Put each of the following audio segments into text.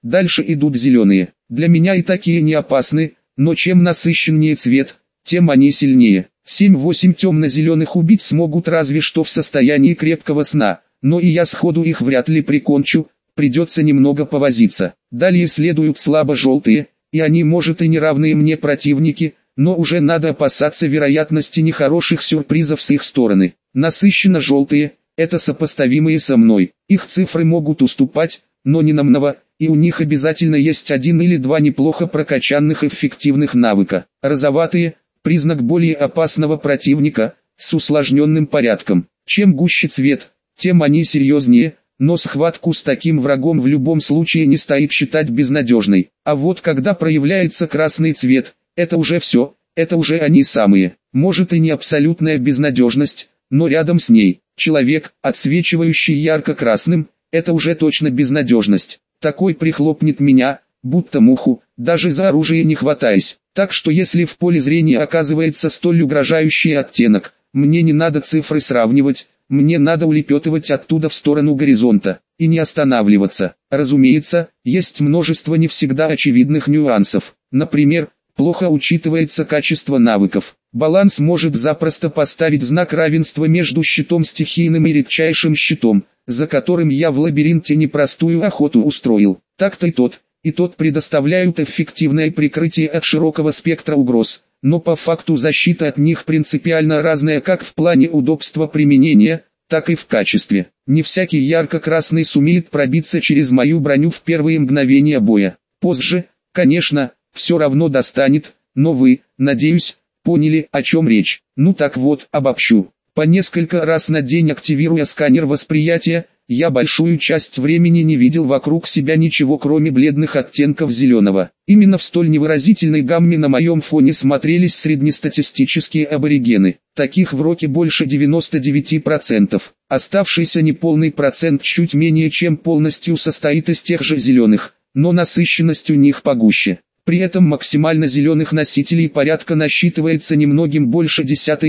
Дальше идут зеленые. Для меня и такие не опасны, но чем насыщеннее цвет, тем они сильнее. 7-8 темно-зеленых убить смогут разве что в состоянии крепкого сна, но и я сходу их вряд ли прикончу, придется немного повозиться. Далее следуют слабо-желтые, и они может и не равные мне противники, но уже надо опасаться вероятности нехороших сюрпризов с их стороны. Насыщенно-желтые – это сопоставимые со мной, их цифры могут уступать, но не намного, и у них обязательно есть один или два неплохо прокачанных эффективных навыка. Розоватые – признак более опасного противника, с усложненным порядком. Чем гуще цвет, тем они серьезнее, но схватку с таким врагом в любом случае не стоит считать безнадежной. А вот когда проявляется красный цвет, это уже все, это уже они самые. Может и не абсолютная безнадежность, но рядом с ней, человек, отсвечивающий ярко-красным, это уже точно безнадежность. Такой прихлопнет меня, будто муху, даже за оружие не хватаясь. Так что если в поле зрения оказывается столь угрожающий оттенок, мне не надо цифры сравнивать, мне надо улепетывать оттуда в сторону горизонта, и не останавливаться. Разумеется, есть множество не всегда очевидных нюансов. Например, плохо учитывается качество навыков. Баланс может запросто поставить знак равенства между щитом стихийным и редчайшим щитом, за которым я в лабиринте непростую охоту устроил. Так-то и тот предоставляют эффективное прикрытие от широкого спектра угроз, но по факту защита от них принципиально разная как в плане удобства применения, так и в качестве. Не всякий ярко-красный сумеет пробиться через мою броню в первые мгновения боя. Позже, конечно, все равно достанет, но вы, надеюсь, поняли, о чем речь. Ну так вот, обобщу. По несколько раз на день активируя сканер восприятия, я большую часть времени не видел вокруг себя ничего кроме бледных оттенков зеленого. Именно в столь невыразительной гамме на моем фоне смотрелись среднестатистические аборигены. Таких в роке больше 99%. Оставшийся неполный процент чуть менее чем полностью состоит из тех же зеленых, но насыщенность у них погуще. При этом максимально зеленых носителей порядка насчитывается немногим больше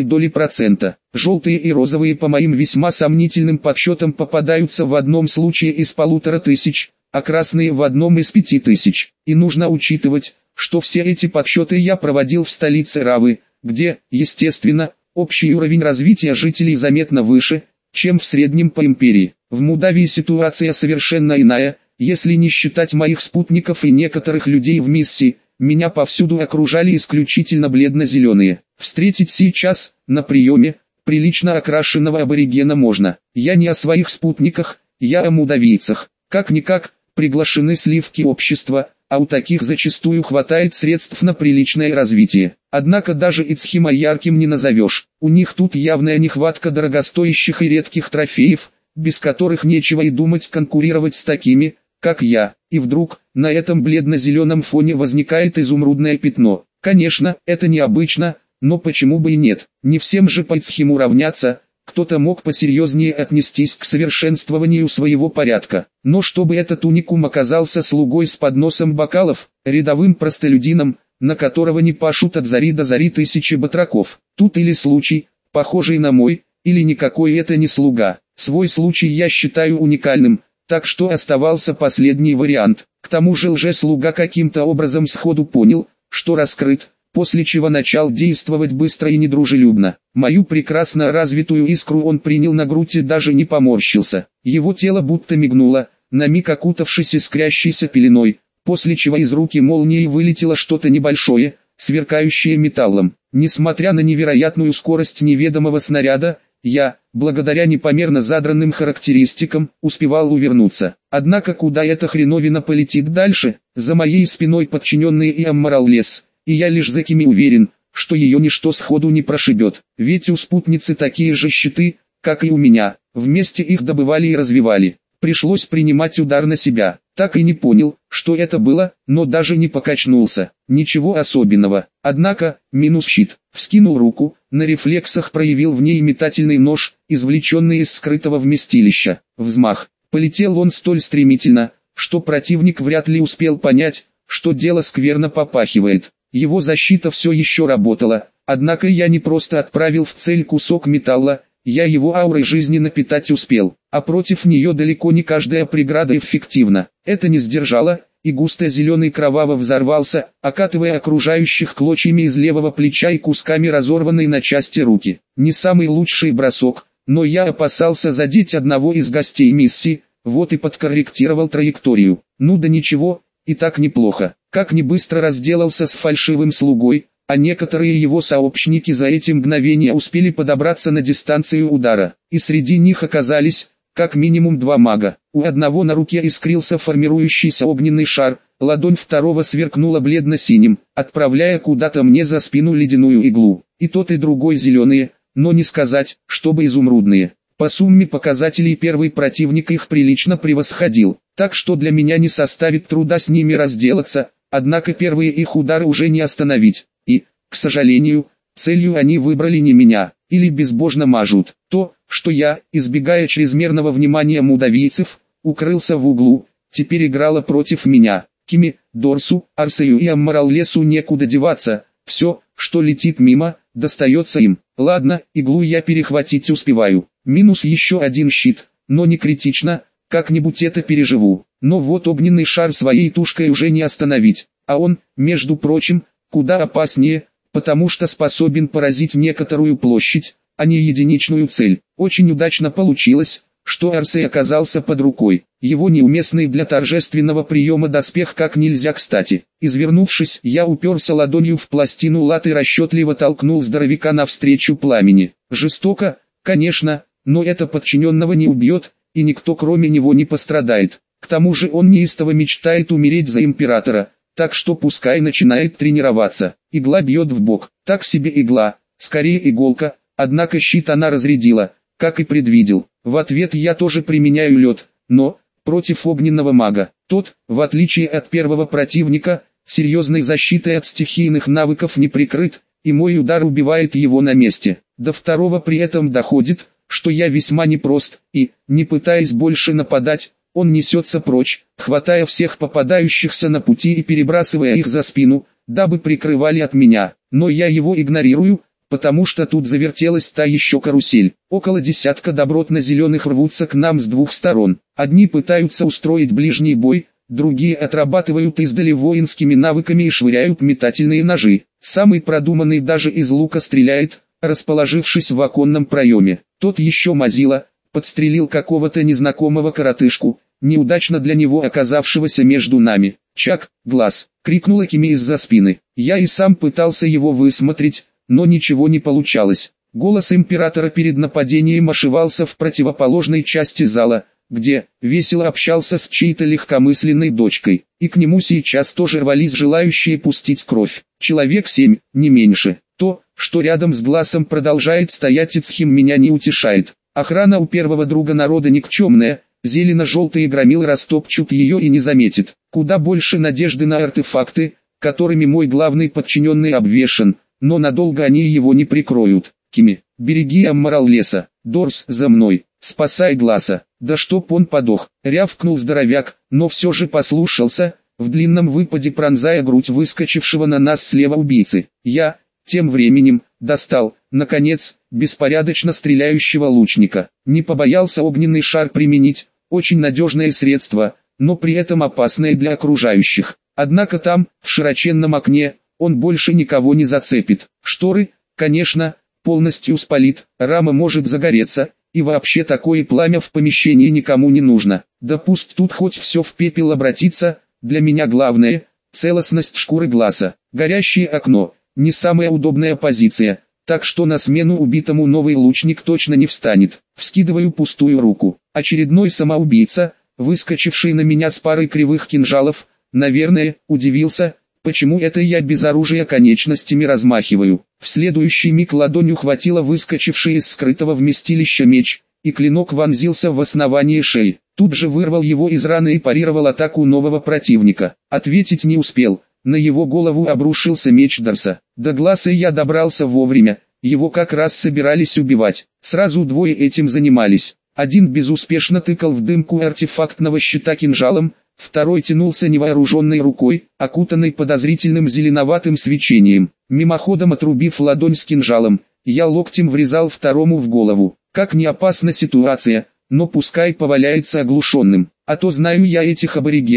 0,1%. Желтые и розовые по моим весьма сомнительным подсчетам попадаются в одном случае из 1500, а красные в одном из 5000. И нужно учитывать, что все эти подсчеты я проводил в столице Равы, где, естественно, общий уровень развития жителей заметно выше, чем в среднем по империи. В Мудавии ситуация совершенно иная. Если не считать моих спутников и некоторых людей в миссии, меня повсюду окружали исключительно бледно-зеленые. Встретить сейчас, на приеме, прилично окрашенного аборигена можно. Я не о своих спутниках, я о мудавийцах. Как-никак, приглашены сливки общества, а у таких зачастую хватает средств на приличное развитие. Однако даже Ицхима ярким не назовешь. У них тут явная нехватка дорогостоящих и редких трофеев, без которых нечего и думать конкурировать с такими, как я, и вдруг, на этом бледно-зеленом фоне возникает изумрудное пятно. Конечно, это необычно, но почему бы и нет, не всем же по Ицхиму равняться, кто-то мог посерьезнее отнестись к совершенствованию своего порядка. Но чтобы этот уникум оказался слугой с подносом бокалов, рядовым простолюдином, на которого не пашут от зари до зари тысячи батраков. Тут или случай, похожий на мой, или никакой это не слуга. Свой случай я считаю уникальным. Так что оставался последний вариант. К тому же лже-слуга каким-то образом сходу понял, что раскрыт, после чего начал действовать быстро и недружелюбно. Мою прекрасно развитую искру он принял на грудь и даже не поморщился. Его тело будто мигнуло, на миг окутавшись искрящейся пеленой, после чего из руки молнией вылетело что-то небольшое, сверкающее металлом. Несмотря на невероятную скорость неведомого снаряда, я, благодаря непомерно задранным характеристикам, успевал увернуться. Однако куда эта хреновина полетит дальше, за моей спиной подчиненные и Аммарал лес, и я лишь за кими уверен, что ее ничто сходу не прошибет. Ведь у спутницы такие же щиты, как и у меня, вместе их добывали и развивали. Пришлось принимать удар на себя. Так и не понял, что это было, но даже не покачнулся. Ничего особенного. Однако, минус щит. Вскинул руку, на рефлексах проявил в ней метательный нож, извлеченный из скрытого вместилища. Взмах. Полетел он столь стремительно, что противник вряд ли успел понять, что дело скверно попахивает. Его защита все еще работала, однако я не просто отправил в цель кусок металла, я его аурой жизни напитать успел, а против нее далеко не каждая преграда эффективна. Это не сдержало, и густо-зеленый кроваво взорвался, окатывая окружающих клочьями из левого плеча и кусками разорванной на части руки. Не самый лучший бросок, но я опасался задеть одного из гостей миссии, вот и подкорректировал траекторию. Ну да ничего, и так неплохо. Как не быстро разделался с фальшивым слугой, а некоторые его сообщники за эти мгновения успели подобраться на дистанцию удара. И среди них оказались, как минимум 2 мага. У одного на руке искрился формирующийся огненный шар, ладонь второго сверкнула бледно-синим, отправляя куда-то мне за спину ледяную иглу. И тот и другой зеленые, но не сказать, чтобы изумрудные. По сумме показателей первый противник их прилично превосходил, так что для меня не составит труда с ними разделаться, однако первые их удары уже не остановить. И, к сожалению, целью они выбрали не меня, или безбожно мажут. То, что я, избегая чрезмерного внимания мудавийцев, укрылся в углу, теперь играло против меня. Кими, Дорсу, Арсею и Аммараллесу некуда деваться, все, что летит мимо, достается им. Ладно, иглу я перехватить успеваю. Минус еще один щит, но не критично, как-нибудь это переживу. Но вот огненный шар своей тушкой уже не остановить, а он, между прочим, куда опаснее, потому что способен поразить некоторую площадь, а не единичную цель. Очень удачно получилось, что Арсей оказался под рукой. Его неуместный для торжественного приема доспех как нельзя кстати. Извернувшись, я уперся ладонью в пластину латы и расчетливо толкнул здоровяка навстречу пламени. Жестоко, конечно, но это подчиненного не убьет, и никто кроме него не пострадает. К тому же он неистово мечтает умереть за императора, так что пускай начинает тренироваться. Игла бьет в бок, так себе игла, скорее иголка, однако щит она разрядила, как и предвидел. В ответ я тоже применяю лед, но, против огненного мага. Тот, в отличие от первого противника, серьезной защитой от стихийных навыков не прикрыт, и мой удар убивает его на месте. До второго при этом доходит, что я весьма непрост, и, не пытаясь больше нападать, он несется прочь, хватая всех попадающихся на пути и перебрасывая их за спину, дабы прикрывали от меня. Но я его игнорирую, потому что тут завертелась та еще карусель. Около десятка добротно-зеленых рвутся к нам с двух сторон. Одни пытаются устроить ближний бой, другие отрабатывают издали воинскими навыками и швыряют метательные ножи. Самый продуманный даже из лука стреляет, расположившись в оконном проеме. Тот еще мазила, подстрелил какого-то незнакомого коротышку, неудачно для него оказавшегося между нами. «Чак, глаз!» — крикнула Кими из-за спины. Я и сам пытался его высмотреть, но ничего не получалось. Голос императора перед нападением ошивался в противоположной части зала, где весело общался с чьей-то легкомысленной дочкой, и к нему сейчас тоже рвались желающие пустить кровь. Человек 7, не меньше. То, что рядом с глазом продолжает стоять Ицхим, меня не утешает. Охрана у первого друга народа никчемная, зелено-желтые громилы растопчут ее и не заметят. Куда больше надежды на артефакты, которыми мой главный подчиненный обвешан, но надолго они его не прикроют. Кими, береги Аммараллеса. Дорс, за мной, спасай глаза. Да чтоб он подох, рявкнул здоровяк, но все же послушался, в длинном выпаде пронзая грудь выскочившего на нас слева убийцы. Я, тем временем, достал, наконец, беспорядочно стреляющего лучника. Не побоялся огненный шар применить, очень надежное средство, но при этом опасное для окружающих. Однако там, в широченном окне, он больше никого не зацепит. Шторы, конечно, полностью спалит, рама может загореться, и вообще такое пламя в помещении никому не нужно. Да пусть тут хоть все в пепел обратится, для меня главное – целостность шкуры глаза. Горящее окно – не самая удобная позиция, так что на смену убитому новый лучник точно не встанет. Вскидываю пустую руку. Очередной самоубийца, выскочивший на меня с парой кривых кинжалов, наверное, удивился, почему это я без оружия конечностями размахиваю. В следующий миг ладонь ухватила выскочивший из скрытого вместилища меч, и клинок вонзился в основание шеи. Тут же вырвал его из раны и парировал атаку нового противника. Ответить не успел, на его голову обрушился меч Дорса. До глаза я добрался вовремя, его как раз собирались убивать. Сразу двое этим занимались. Один безуспешно тыкал в дымку артефактного щита кинжалом, второй тянулся невооруженной рукой, окутанной подозрительным зеленоватым свечением. Мимоходом отрубив ладонь с кинжалом, я локтем врезал второму в голову. Как не опасна ситуация, но пускай поваляется оглушенным. А то знаю я этих аборигенов,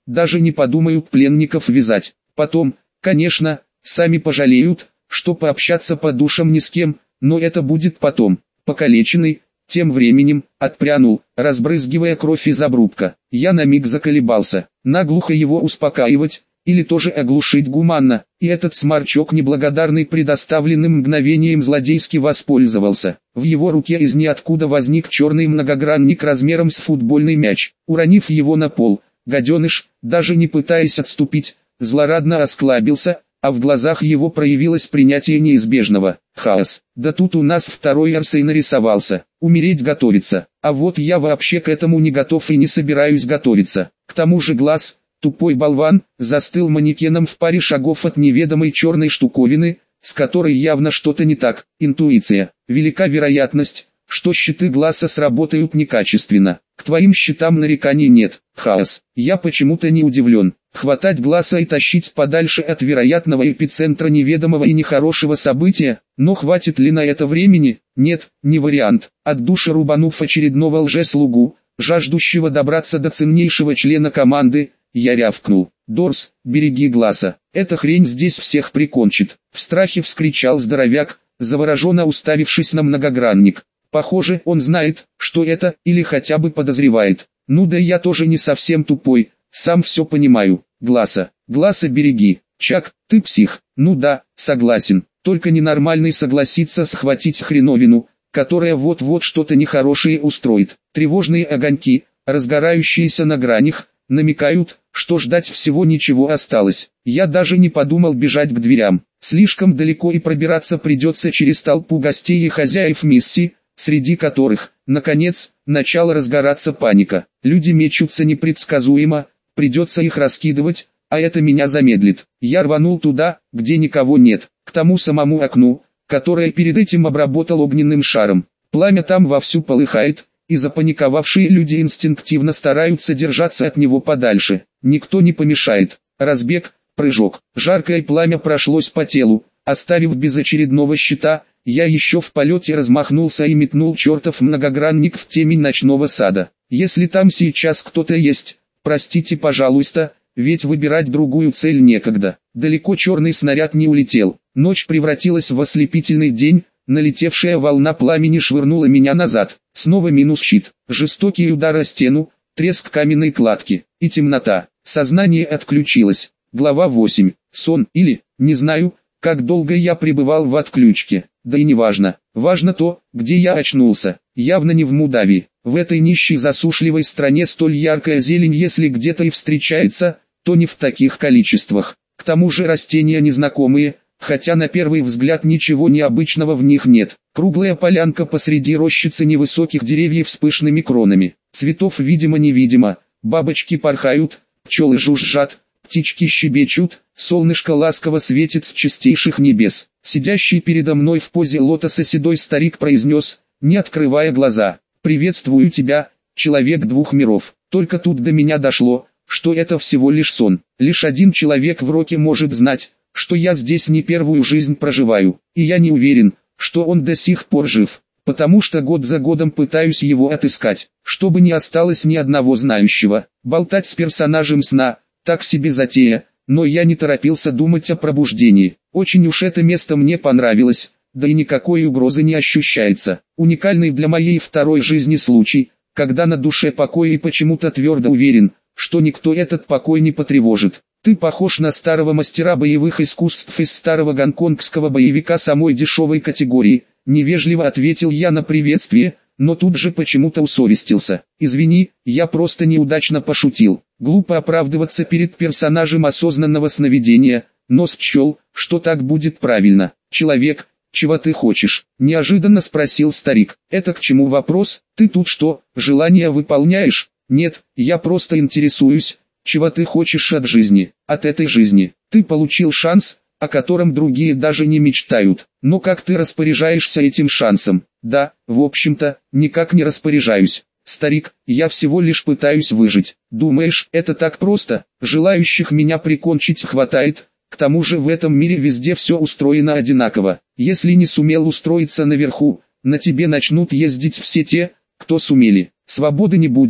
даже не подумают пленников вязать. Потом, конечно, сами пожалеют, что пообщаться по душам ни с кем, но это будет потом. Покалеченный, тем временем, отпрянул, разбрызгивая кровь из обрубка. Я на миг заколебался, наглухо его успокаивать, или тоже оглушить гуманно, и этот сморчок неблагодарный предоставленным мгновением злодейски воспользовался. В его руке из ниоткуда возник черный многогранник размером с футбольный мяч. Уронив его на пол, гаденыш, даже не пытаясь отступить, злорадно осклабился, а в глазах его проявилось принятие неизбежного. Хаос. Да тут у нас второй Арсей нарисовался. Умереть готовится. А вот я вообще к этому не готов и не собираюсь готовиться. К тому же глаз, тупой болван, застыл манекеном в паре шагов от неведомой черной штуковины, с которой явно что-то не так. Интуиция. Велика вероятность, что щиты глаза сработают некачественно. К твоим щитам нареканий нет. Хаос. Я почему-то не удивлен. Хватать глаза и тащить подальше от вероятного эпицентра неведомого и нехорошего события, но хватит ли на это времени? Нет, не вариант. От души рубанув очередного лжеслугу, жаждущего добраться до ценнейшего члена команды, я рявкнул: «Дорс, береги глаза, эта хрень здесь всех прикончит!» В страхе вскричал здоровяк, завороженно уставившись на многогранник. Похоже, он знает, что это, или хотя бы подозревает. Ну да я тоже не совсем тупой, сам все понимаю. Глаза береги. Чак, ты псих. Ну да, согласен, только ненормальный согласится схватить хреновину, которая вот-вот что-то нехорошее устроит. Тревожные огоньки, разгорающиеся на гранях, намекают, что ждать всего ничего осталось. Я даже не подумал бежать к дверям. Слишком далеко и пробираться придется через толпу гостей и хозяев миссии, среди которых, наконец, начала разгораться паника. Люди мечутся непредсказуемо, придется их раскидывать, а это меня замедлит. Я рванул туда, где никого нет, к тому самому окну, которое перед этим обработал огненным шаром. Пламя там вовсю полыхает, и запаниковавшие люди инстинктивно стараются держаться от него подальше. Никто не помешает. Разбег, прыжок. Жаркое пламя прошлось по телу, оставив без очередного щита. Я еще в полете размахнулся и метнул чертов многогранник в темень ночного сада. Если там сейчас кто-то есть, простите пожалуйста, ведь выбирать другую цель некогда. Далеко черный снаряд не улетел. Ночь превратилась в ослепительный день, налетевшая волна пламени швырнула меня назад. Снова минус щит, жестокий удар о стену, треск каменной кладки и темнота. Сознание отключилось. Глава 8. Сон или, не знаю, как долго я пребывал в отключке. Да и не важно. Важно то, где я очнулся. Явно не в Молдавии. В этой нищей засушливой стране столь яркая зелень, если где-то и встречается, то не в таких количествах. К тому же растения незнакомые, хотя на первый взгляд ничего необычного в них нет. Круглая полянка посреди рощицы невысоких деревьев с пышными кронами. Цветов видимо-невидимо. Бабочки порхают, пчелы жужжат, птички щебечут, солнышко ласково светит с чистейших небес. Сидящий передо мной в позе лотоса седой старик произнес, не открывая глаза: «Приветствую тебя, человек двух миров». Только тут до меня дошло, что это всего лишь сон. Лишь один человек в роке может знать, что я здесь не первую жизнь проживаю, и я не уверен, что он до сих пор жив, потому что год за годом пытаюсь его отыскать, чтобы не осталось ни одного знающего. Болтать с персонажем сна – так себе затея, но я не торопился думать о пробуждении. Очень уж это место мне понравилось, да и никакой угрозы не ощущается. Уникальный для моей второй жизни случай, когда на душе покой и почему-то твердо уверен, что никто этот покой не потревожит. «Ты похож на старого мастера боевых искусств из старого гонконгского боевика самой дешевой категории», невежливо ответил я на приветствие, но тут же почему-то усовестился. «Извини, я просто неудачно пошутил». Глупо оправдываться перед персонажем осознанного сновидения, но счел, что так будет правильно. «Человек, чего ты хочешь?» – неожиданно спросил старик. «Это к чему вопрос? Ты тут что, желание выполняешь?» «Нет, я просто интересуюсь, чего ты хочешь от жизни, от этой жизни. Ты получил шанс, о котором другие даже не мечтают. Но как ты распоряжаешься этим шансом?» «Да, в общем-то, никак не распоряжаюсь. Старик, я всего лишь пытаюсь выжить». «Думаешь, это так просто? Желающих меня прикончить хватает, к тому же в этом мире везде все устроено одинаково. Если не сумел устроиться наверху, на тебе начнут ездить все те, кто сумели. Свободы не будет,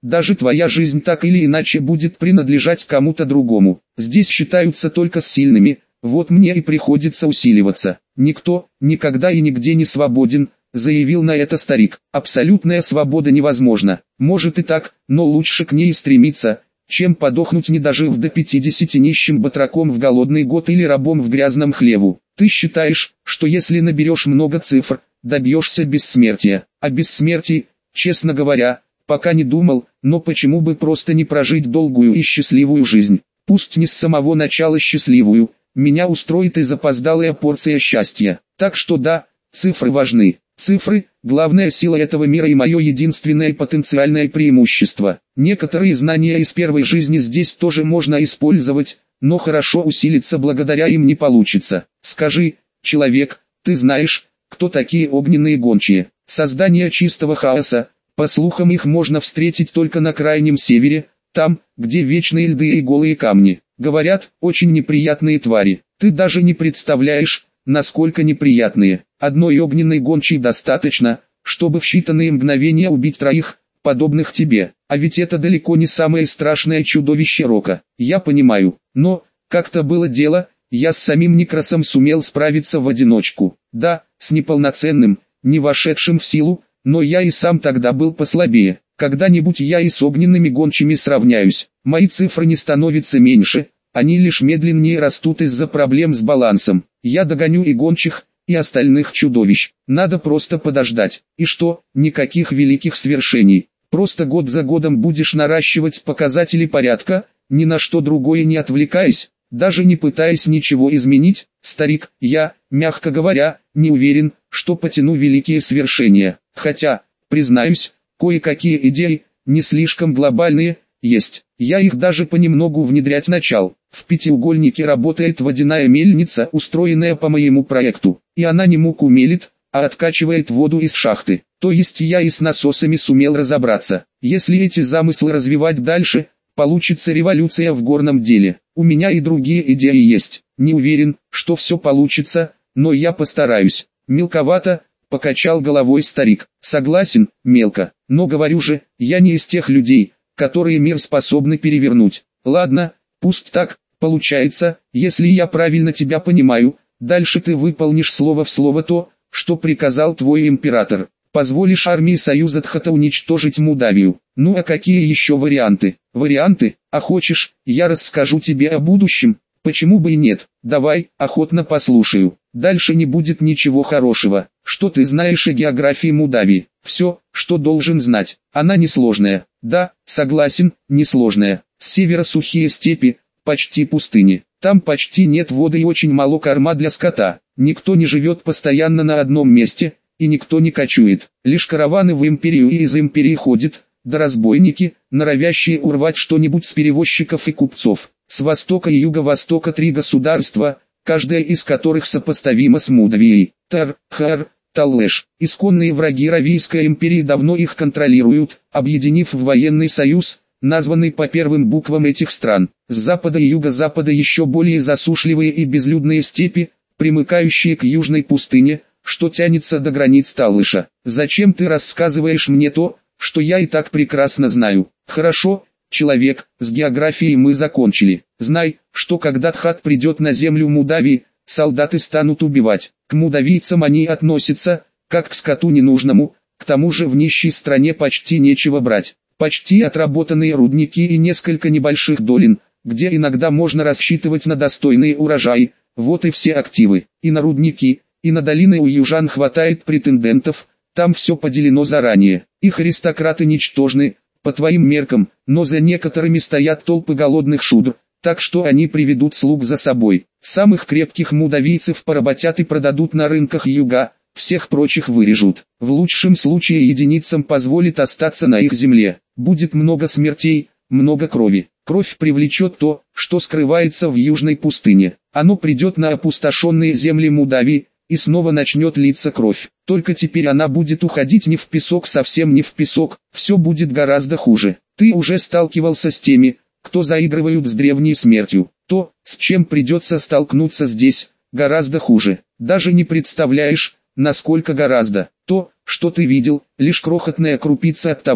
даже твоя жизнь так или иначе будет принадлежать кому-то другому. Здесь считаются только с сильными, вот мне и приходится усиливаться. Никто, никогда и нигде не свободен, заявил на это старик. Абсолютная свобода невозможна. Может и так, но лучше к ней стремиться, чем подохнуть не дожив до 50 нищим батраком в голодный год или рабом в грязном хлеву. Ты считаешь, что если наберешь много цифр, добьешься бессмертия. О бессмертии, честно говоря, пока не думал, но почему бы просто не прожить долгую и счастливую жизнь? Пусть не с самого начала счастливую, меня устроит и запоздалая порция счастья. Так что да, цифры важны. Цифры – главная сила этого мира и мое единственное потенциальное преимущество. Некоторые знания из первой жизни здесь тоже можно использовать, но хорошо усилиться благодаря им не получится. Скажи, человек, ты знаешь, кто такие огненные гончие? Создание чистого хаоса. По слухам, их можно встретить только на крайнем севере, там, где вечные льды и голые камни. Говорят, очень неприятные твари. Ты даже не представляешь, насколько неприятные. Одной огненной гончей достаточно, чтобы в считанные мгновения убить троих, подобных тебе. А ведь это далеко не самое страшное чудовище Рока. Я понимаю, но, как-то было дело, я с самим Некросом сумел справиться в одиночку. Да, с неполноценным, не вошедшим в силу, но я и сам тогда был послабее. Когда-нибудь я и с огненными гончими сравняюсь. Мои цифры не становятся меньше, они лишь медленнее растут из-за проблем с балансом. Я догоню и гончих, и остальных чудовищ. Надо просто подождать. И что, никаких великих свершений. Просто год за годом будешь наращивать показатели порядка, ни на что другое не отвлекаясь, даже не пытаясь ничего изменить. Старик, я, мягко говоря, не уверен, что потяну великие свершения. Хотя, признаюсь, кое-какие идеи, не слишком глобальные, есть. Я их даже понемногу внедрять начал. В пятиугольнике работает водяная мельница, устроенная по моему проекту. И она не муку мелит, а откачивает воду из шахты. То есть я и с насосами сумел разобраться. Если эти замыслы развивать дальше, получится революция в горном деле. У меня и другие идеи есть. Не уверен, что все получится, но я постараюсь. Мелковато, покачал головой старик. Согласен, мелко. Но говорю же, я не из тех людей, которые мир способны перевернуть. Ладно, пусть так, получается, если я правильно тебя понимаю, дальше ты выполнишь слово в слово то, что приказал твой император. Позволишь армии Союза Тхата уничтожить Молдавию. Ну а какие еще варианты? Варианты? А хочешь, я расскажу тебе о будущем? Почему бы и нет? Давай, охотно послушаю. Дальше не будет ничего хорошего. Что ты знаешь о географии Молдавии? Все, что должен знать. Она несложная. Да, согласен, несложная. С севера сухие степи, почти пустыни. Там почти нет воды и очень мало корма для скота. Никто не живет постоянно на одном месте, и никто не кочует. Лишь караваны в империю и из империи ходят, да разбойники, норовящие урвать что-нибудь с перевозчиков и купцов. С востока и юго-востока три государства, каждое из которых сопоставимо с Молдавией. Тар, Хар, Таллеш. Исконные враги Равийской империи давно их контролируют, объединив в военный союз, названный по первым буквам этих стран. С запада и юго-запада еще более засушливые и безлюдные степи, примыкающие к южной пустыне, что тянется до границ Таллыша. Зачем ты рассказываешь мне то, что я и так прекрасно знаю? Хорошо, человек, с географией мы закончили. Знай, что когда Тхат придет на землю Молдавии, солдаты станут убивать. К молдавийцам они относятся, как к скоту ненужному, к тому же в нищей стране почти нечего брать. Почти отработанные рудники и несколько небольших долин, где иногда можно рассчитывать на достойные урожаи, вот и все активы. И на рудники, и на долины у южан хватает претендентов, там все поделено заранее. Их аристократы ничтожны, по твоим меркам, но за некоторыми стоят толпы голодных шудр, так что они приведут слуг за собой. Самых крепких молдавийцев поработят и продадут на рынках юга, всех прочих вырежут. В лучшем случае единицам позволит остаться на их земле. Будет много смертей, много крови. Кровь привлечет то, что скрывается в южной пустыне. Оно придет на опустошенные земли Молдавии, и снова начнет литься кровь. Только теперь она будет уходить не в песок, совсем не в песок, все будет гораздо хуже. Ты уже сталкивался с теми, кто заигрывают с древней смертью. То, с чем придется столкнуться здесь, гораздо хуже. Даже не представляешь, насколько гораздо. То, что ты видел, лишь крохотная крупица от того,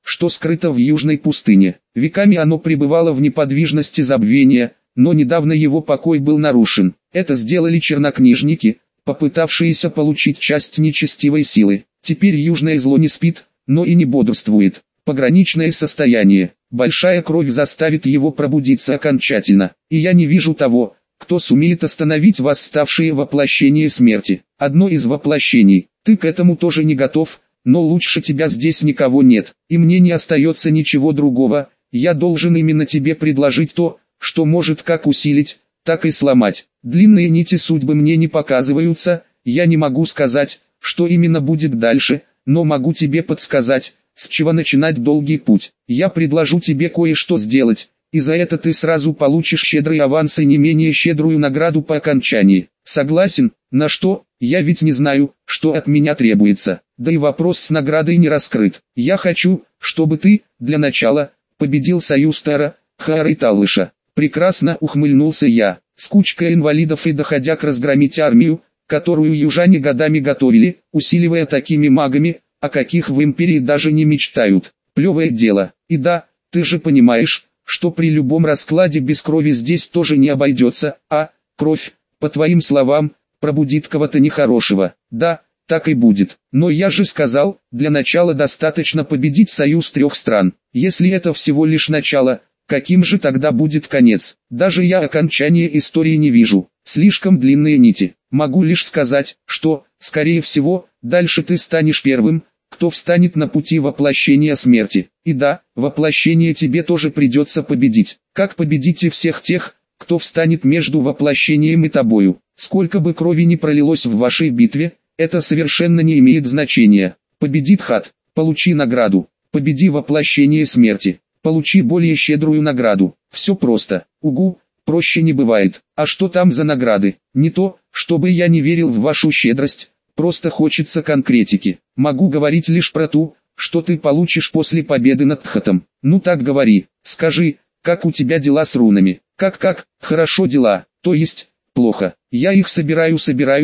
что скрыто в южной пустыне. Веками оно пребывало в неподвижности забвения, но недавно его покой был нарушен. Это сделали чернокнижники, попытавшиеся получить часть нечестивой силы. Теперь южное зло не спит, но и не бодрствует. Пограничное состояние. Большая кровь заставит его пробудиться окончательно. И я не вижу того, кто сумеет остановить восставшее воплощение смерти. Одно из воплощений. Ты к этому тоже не готов, но лучше тебя здесь никого нет. И мне не остается ничего другого. Я должен именно тебе предложить то, что может как усилить, так и сломать. Длинные нити судьбы мне не показываются. Я не могу сказать, что именно будет дальше, но могу тебе подсказать, с чего начинать долгий путь. Я предложу тебе кое-что сделать, и за это ты сразу получишь щедрый аванс и не менее щедрую награду по окончании. Согласен? На что? Я ведь не знаю, что от меня требуется. Да и вопрос с наградой не раскрыт. Я хочу, чтобы ты, для начала, победил союз Тара, Хаара и Талыша. Прекрасно, ухмыльнулся я. С кучкой инвалидов и доходя к разгромить армию, которую южане годами готовили, усиливая такими магами, о каких в империи даже не мечтают. Плевое дело. И да, ты же понимаешь, что при любом раскладе без крови здесь тоже не обойдется, а кровь, по твоим словам, пробудит кого-то нехорошего. Да, так и будет. Но я же сказал, для начала достаточно победить союз 3 стран. Если это всего лишь начало, каким же тогда будет конец? Даже я окончания истории не вижу. Слишком длинные нити. Могу лишь сказать, что, скорее всего, дальше ты станешь первым, кто встанет на пути воплощения смерти. И да, воплощение тебе тоже придется победить. Как победите всех тех, кто встанет между воплощением и тобою? Сколько бы крови ни пролилось в вашей битве, это совершенно не имеет значения. Победит Хат, получи награду. Победи воплощение смерти, получи более щедрую награду. Все просто. Угу, проще не бывает. А что там за награды? Не то, чтобы я не верил в вашу щедрость. Просто хочется конкретики. Могу говорить лишь про ту, что ты получишь после победы над Тхатом. Ну так говори, скажи, как у тебя дела с рунами? Как, хорошо дела, то есть, плохо. Я их собираю,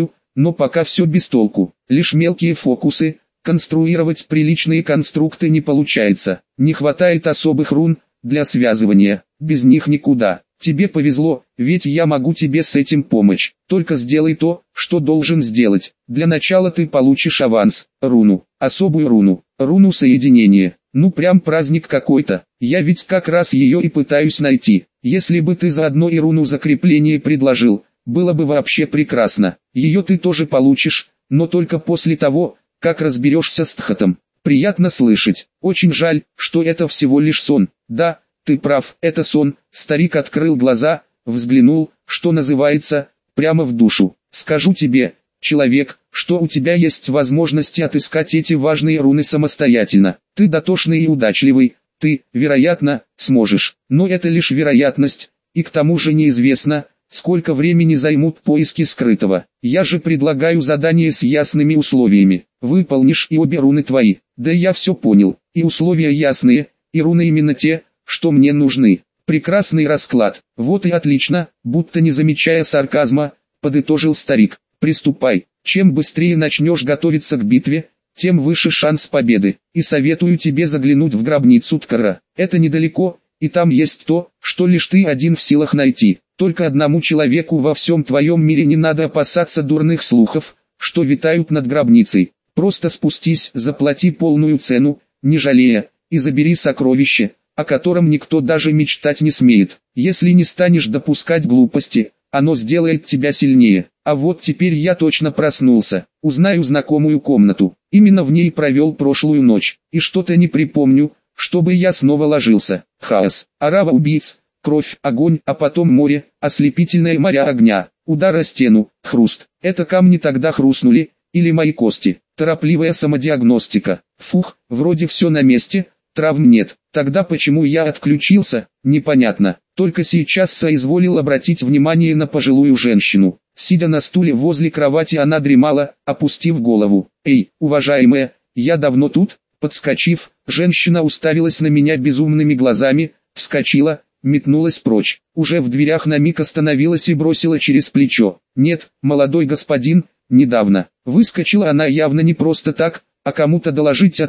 но пока все без толку. Лишь мелкие фокусы, конструировать приличные конструкты не получается. Не хватает особых рун для связывания, без них никуда. Тебе повезло, ведь я могу тебе с этим помочь. Только сделай то, что должен сделать. Для начала ты получишь аванс, руну, особую руну соединения. Ну прям праздник какой-то. Я ведь как раз ее и пытаюсь найти. Если бы ты заодно и руну закрепления предложил, было бы вообще прекрасно. Ее ты тоже получишь, но только после того, как разберешься с Тхатом. Приятно слышать. Очень жаль, что это всего лишь сон. Да, ты прав, это сон. Старик открыл глаза, взглянул, что называется, прямо в душу. Скажу тебе, человек, что у тебя есть возможности отыскать эти важные руны самостоятельно. Ты дотошный и удачливый, ты, вероятно, сможешь. Но это лишь вероятность, и к тому же неизвестно, сколько времени займут поиски скрытого. Я же предлагаю задание с ясными условиями. Выполнишь и обе руны твои. Да я все понял, и условия ясные, и руны именно те, что мне нужны. Прекрасный расклад. Вот и отлично, будто не замечая сарказма, подытожил старик. Приступай. Чем быстрее начнешь готовиться к битве, тем выше шанс победы. И советую тебе заглянуть в гробницу Ткара. Это недалеко, и там есть то, что лишь ты один в силах найти. Только одному человеку во всем твоем мире не надо опасаться дурных слухов, что витают над гробницей. Просто спустись, заплати полную цену, не жалея, и забери сокровище, о котором никто даже мечтать не смеет. Если не станешь допускать глупости, оно сделает тебя сильнее. А вот теперь я точно проснулся. Узнаю знакомую комнату. Именно в ней провел прошлую ночь. И что-то не припомню, чтобы я снова ложился. Хаос, орава убийц, кровь, огонь, а потом море, ослепительное моря огня. Удар о стену, хруст. Это камни тогда хрустнули, или мои кости. Торопливая самодиагностика. Фух, вроде все на месте, травм нет. Тогда почему я отключился, непонятно. Только сейчас соизволил обратить внимание на пожилую женщину. Сидя на стуле возле кровати, она дремала, опустив голову. «Эй, уважаемая, я давно тут?» Подскочив, женщина уставилась на меня безумными глазами, вскочила, метнулась прочь. Уже в дверях на миг остановилась и бросила через плечо. «Нет, молодой господин, недавно». Выскочила она явно не просто так, а кому-то доложить о том,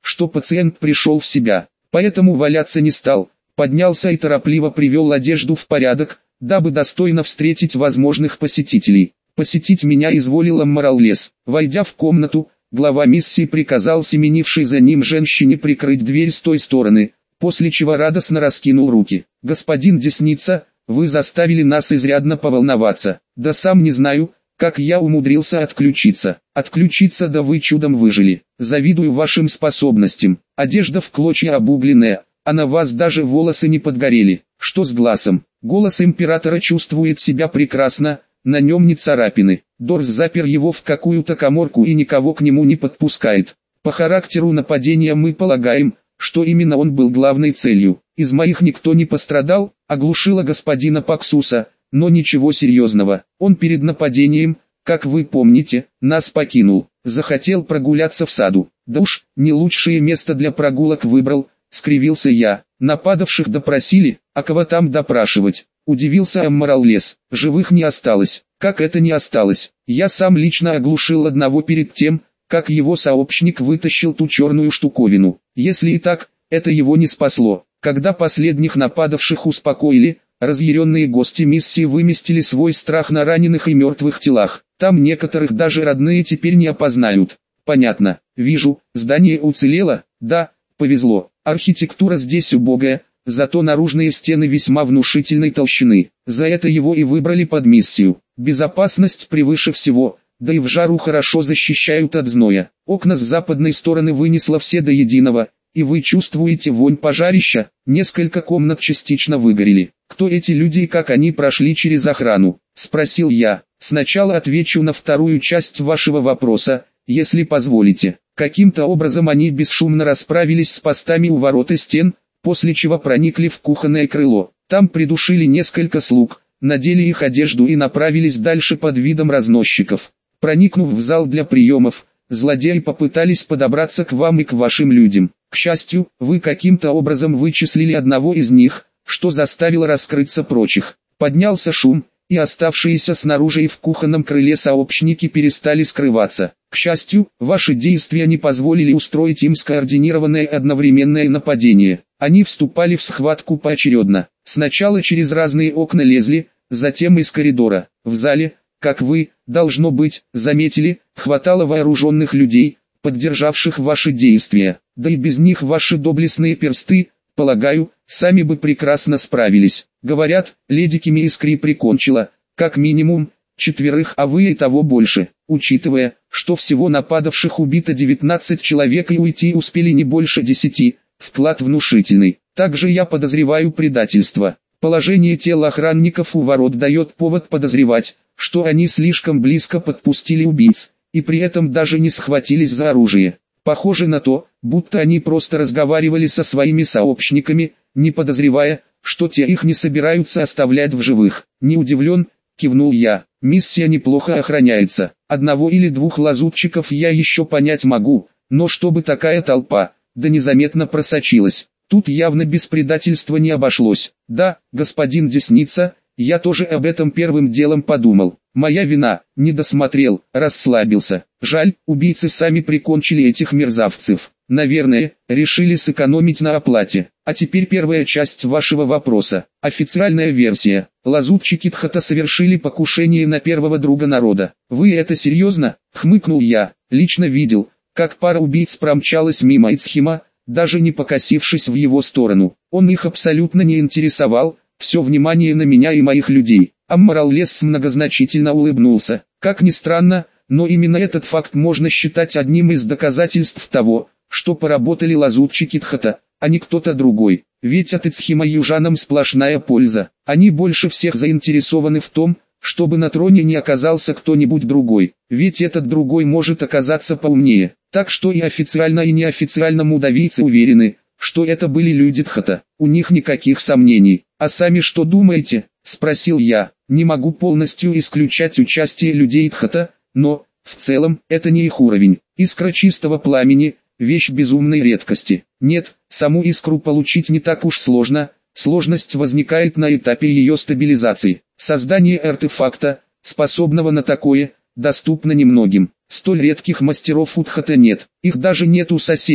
что пациент пришел в себя, поэтому валяться не стал, поднялся и торопливо привел одежду в порядок, дабы достойно встретить возможных посетителей. Посетить меня изволил Аммараллес. Войдя в комнату, глава миссии приказал семенившей за ним женщине прикрыть дверь с той стороны, после чего радостно раскинул руки. «Господин Десница, вы заставили нас изрядно поволноваться. Да сам не знаю, как я умудрился отключиться. Отключиться, да вы чудом выжили. Завидую вашим способностям. Одежда в клочья обугленная, а на вас даже волосы не подгорели. Что с глазом?» Голос императора чувствует себя прекрасно, на нем не царапины. Дорс запер его в какую-то каморку и никого к нему не подпускает. По характеру нападения мы полагаем, что именно он был главной целью. Из моих никто не пострадал, оглушила господина Паксуса, но ничего серьезного. Он перед нападением, как вы помните, нас покинул. Захотел прогуляться в саду. Да уж, не лучшее место для прогулок выбрал, скривился я. Нападавших допросили, а кого там допрашивать? Удивился Аммараллес. Живых не осталось. Как это не осталось? Я сам лично оглушил одного перед тем, как его сообщник вытащил ту черную штуковину. Если и так, это его не спасло. Когда последних нападавших успокоили, разъяренные гости миссии выместили свой страх на раненых и мертвых телах. Там некоторых даже родные теперь не опознают. Понятно. Вижу, здание уцелело. Да, повезло. Архитектура здесь убогая, зато наружные стены весьма внушительной толщины. За это его и выбрали под миссию. Безопасность превыше всего, да и в жару хорошо защищают от зноя. Окна с западной стороны вынесло все до единого, и вы чувствуете вонь пожарища. Несколько комнат частично выгорели. Кто эти люди и как они прошли через охрану? Спросил я. Сначала отвечу на вторую часть вашего вопроса, если позволите. Каким-то образом они бесшумно расправились с постами у ворот и стен, после чего проникли в кухонное крыло. Там придушили несколько слуг, надели их одежду и направились дальше под видом разносчиков. Проникнув в зал для приемов, злодеи попытались подобраться к вам и к вашим людям. К счастью, вы каким-то образом вычислили одного из них, что заставило раскрыться прочих. Поднялся шум, и оставшиеся снаружи и в кухонном крыле сообщники перестали скрываться. К счастью, ваши действия не позволили устроить им скоординированное одновременное нападение. Они вступали в схватку поочередно. Сначала через разные окна лезли, затем из коридора. В зале, как вы, должно быть, заметили, хватало вооруженных людей, поддержавших ваши действия. Да и без них ваши доблестные персты, полагаю, сами бы прекрасно справились. Говорят, леди Кимиискри прикончила, как минимум, 4, а вы и того больше. Учитывая, что всего нападавших убито 19 человек и уйти успели не больше 10, вклад внушительный. Также я подозреваю предательство. Положение тел охранников у ворот дает повод подозревать, что они слишком близко подпустили убийц, и при этом даже не схватились за оружие. Похоже на то, будто они просто разговаривали со своими сообщниками, не подозревая, что те их не собираются оставлять в живых. Не удивлен, кивнул я. Миссия неплохо охраняется. Одного или двух лазутчиков я еще понять могу, но чтобы такая толпа, да незаметно просочилась, тут явно без предательства не обошлось. Да, господин Десница, я тоже об этом первым делом подумал. Моя вина, не досмотрел, расслабился. Жаль, убийцы сами прикончили этих мерзавцев. Наверное, решили сэкономить на оплате. А теперь первая часть вашего вопроса. Официальная версия. Лазутчики Тхата совершили покушение на первого друга народа. Вы это серьезно? Хмыкнул я. Лично видел, как пара убийц промчалась мимо Ицхима, даже не покосившись в его сторону. Он их абсолютно не интересовал, все внимание на меня и моих людей. Аммараллес многозначительно улыбнулся. Как ни странно, но именно этот факт можно считать одним из доказательств того, что поработали лазутчики Тхата, а не кто-то другой. Ведь от Ицхима южанам сплошная польза. Они больше всех заинтересованы в том, чтобы на троне не оказался кто-нибудь другой. Ведь этот другой может оказаться поумнее. Так что и официально и неофициально мудавийцы уверены, что это были люди Тхата. У них никаких сомнений. А сами что думаете? Спросил я. Не могу полностью исключать участие людей Тхата, но, в целом, это не их уровень. Искра чистого пламени – вещь безумной редкости. Нет, саму искру получить не так уж сложно, сложность возникает на этапе ее стабилизации. Создание артефакта, способного на такое, доступно немногим. Столь редких мастеров у Тхата нет, их даже нет у соседей,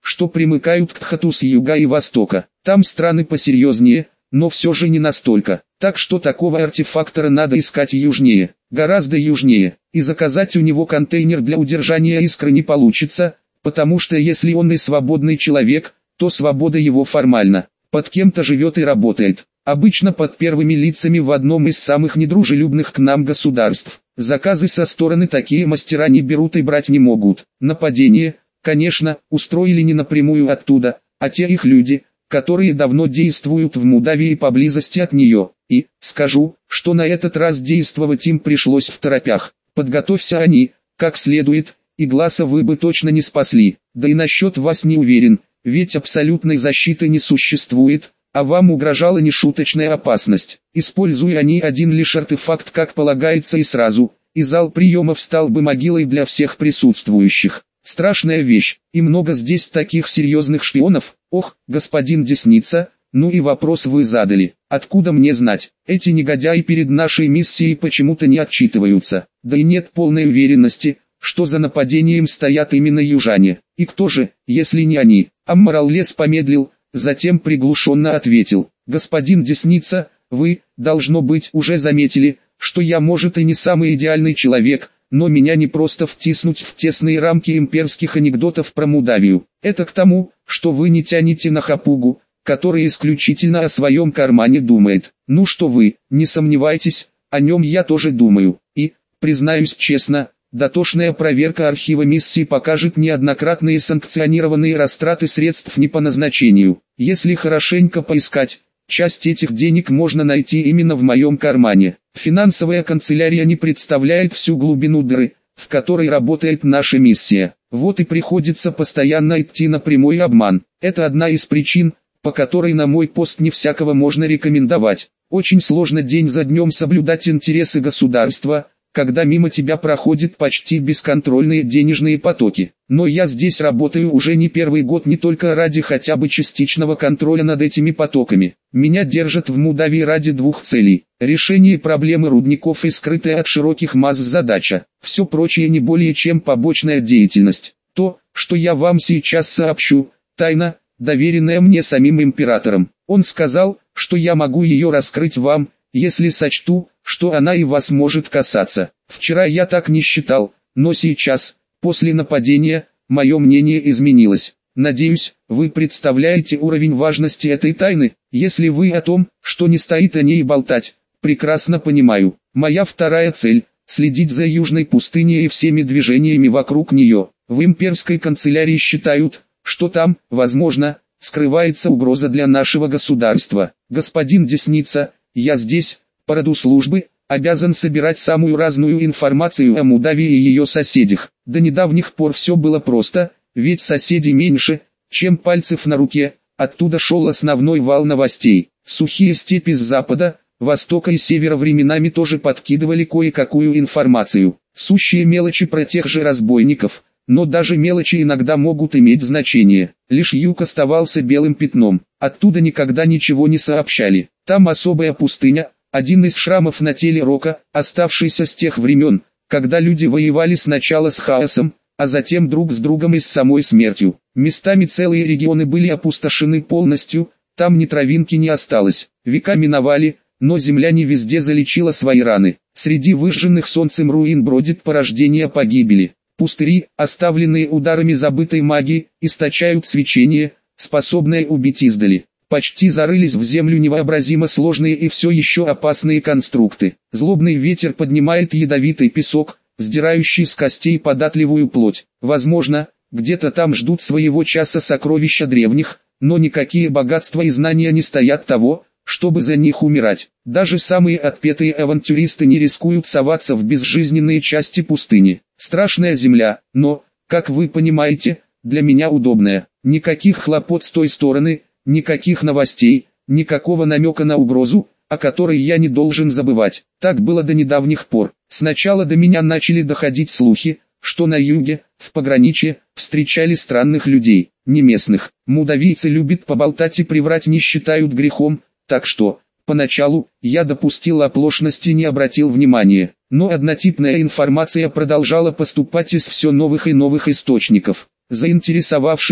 что примыкают к Тхату с юга и востока. Там страны посерьезнее, но все же не настолько. Так что такого артефактора надо искать южнее, гораздо южнее, и заказать у него контейнер для удержания искры не получится, потому что если он и свободный человек, то свобода его формально, под кем-то живет и работает. Обычно под первыми лицами в одном из самых недружелюбных к нам государств. Заказы со стороны такие мастера не берут и брать не могут. Нападение, конечно, устроили не напрямую оттуда, а те их люди, которые давно действуют в Молдавии и поблизости от нее. И, скажу, что на этот раз действовать им пришлось второпях. Подготовься они, как следует, и Гласа вы бы точно не спасли. Да и насчет вас не уверен, ведь абсолютной защиты не существует, а вам угрожала нешуточная опасность. Используя они один лишь артефакт как полагается и сразу, и зал приемов стал бы могилой для всех присутствующих. Страшная вещь, и много здесь таких серьезных шпионов. Ох, господин Десница, ну и вопрос вы задали. Откуда мне знать? Эти негодяи перед нашей миссией почему-то не отчитываются. Да и нет полной уверенности, что за нападением стоят именно южане. И кто же, если не они? Аммараллес помедлил, затем приглушенно ответил: господин Десница, вы, должно быть, уже заметили, что я, может, и не самый идеальный человек, но меня не просто втиснуть в тесные рамки имперских анекдотов про Молдавию. Это к тому, что вы не тянете на хапугу, который исключительно о своем кармане думает. Ну что вы, не сомневайтесь, о нем я тоже думаю. И, признаюсь честно, дотошная проверка архива миссии покажет неоднократные санкционированные растраты средств не по назначению. Если хорошенько поискать, часть этих денег можно найти именно в моем кармане. Финансовая канцелярия не представляет всю глубину дыры, в которой работает наша миссия. Вот и приходится постоянно идти на прямой обман. Это одна из причин, по которой на мой пост не всякого можно рекомендовать. Очень сложно день за днем соблюдать интересы государства, когда мимо тебя проходят почти бесконтрольные денежные потоки. Но я здесь работаю уже не первый год не только ради хотя бы частичного контроля над этими потоками. Меня держат в Молдавии ради двух целей: решение проблемы рудников и скрытая от широких масс задача. Все прочее не более чем побочная деятельность. То, что я вам сейчас сообщу, тайна, доверенная мне самим императором. Он сказал, что я могу ее раскрыть вам, если сочту, что она и вас может касаться. Вчера я так не считал, но сейчас, после нападения, мое мнение изменилось. Надеюсь, вы представляете уровень важности этой тайны. Если вы о том, что не стоит о ней болтать, прекрасно понимаю. Моя вторая цель – следить за Южной пустыней и всеми движениями вокруг нее. В имперской канцелярии считают, что там, возможно, скрывается угроза для нашего государства. Господин Десница, я здесь, по роду службы, обязан собирать самую разную информацию о Молдавии и ее соседях. До недавних пор все было просто, ведь соседей меньше, чем пальцев на руке, оттуда шел основной вал новостей. Сухие степи с запада, востока и севера временами тоже подкидывали кое-какую информацию. Сущие мелочи про тех же разбойников, но даже мелочи иногда могут иметь значение. Лишь юг оставался белым пятном, оттуда никогда ничего не сообщали. Там особая пустыня, один из шрамов на теле Рока, оставшийся с тех времен, когда люди воевали сначала с хаосом, а затем друг с другом и с самой смертью. Местами целые регионы были опустошены полностью, там ни травинки не осталось. Века миновали, но земля не везде залечила свои раны. Среди выжженных солнцем руин бродит порождение погибели. Пустыри, оставленные ударами забытой магии, источают свечение, способное убить издали. Почти зарылись в землю невообразимо сложные и все еще опасные конструкты. Злобный ветер поднимает ядовитый песок, сдирающий с костей податливую плоть. Возможно, где-то там ждут своего часа сокровища древних, но никакие богатства и знания не стоят того, чтобы за них умирать. Даже самые отпетые авантюристы не рискуют соваться в безжизненные части пустыни. Страшная земля, но, как вы понимаете, для меня удобная. Никаких хлопот с той стороны, никаких новостей, никакого намека на угрозу, о которой я не должен забывать. Так было до недавних пор. Сначала до меня начали доходить слухи, что на юге, в пограничье, встречали странных людей, не местных. Молдавийцы любят поболтать и приврать не считают грехом, так что, поначалу, я допустил оплошность и не обратил внимания. Но однотипная информация продолжала поступать из все новых и новых источников. Заинтересовавшись,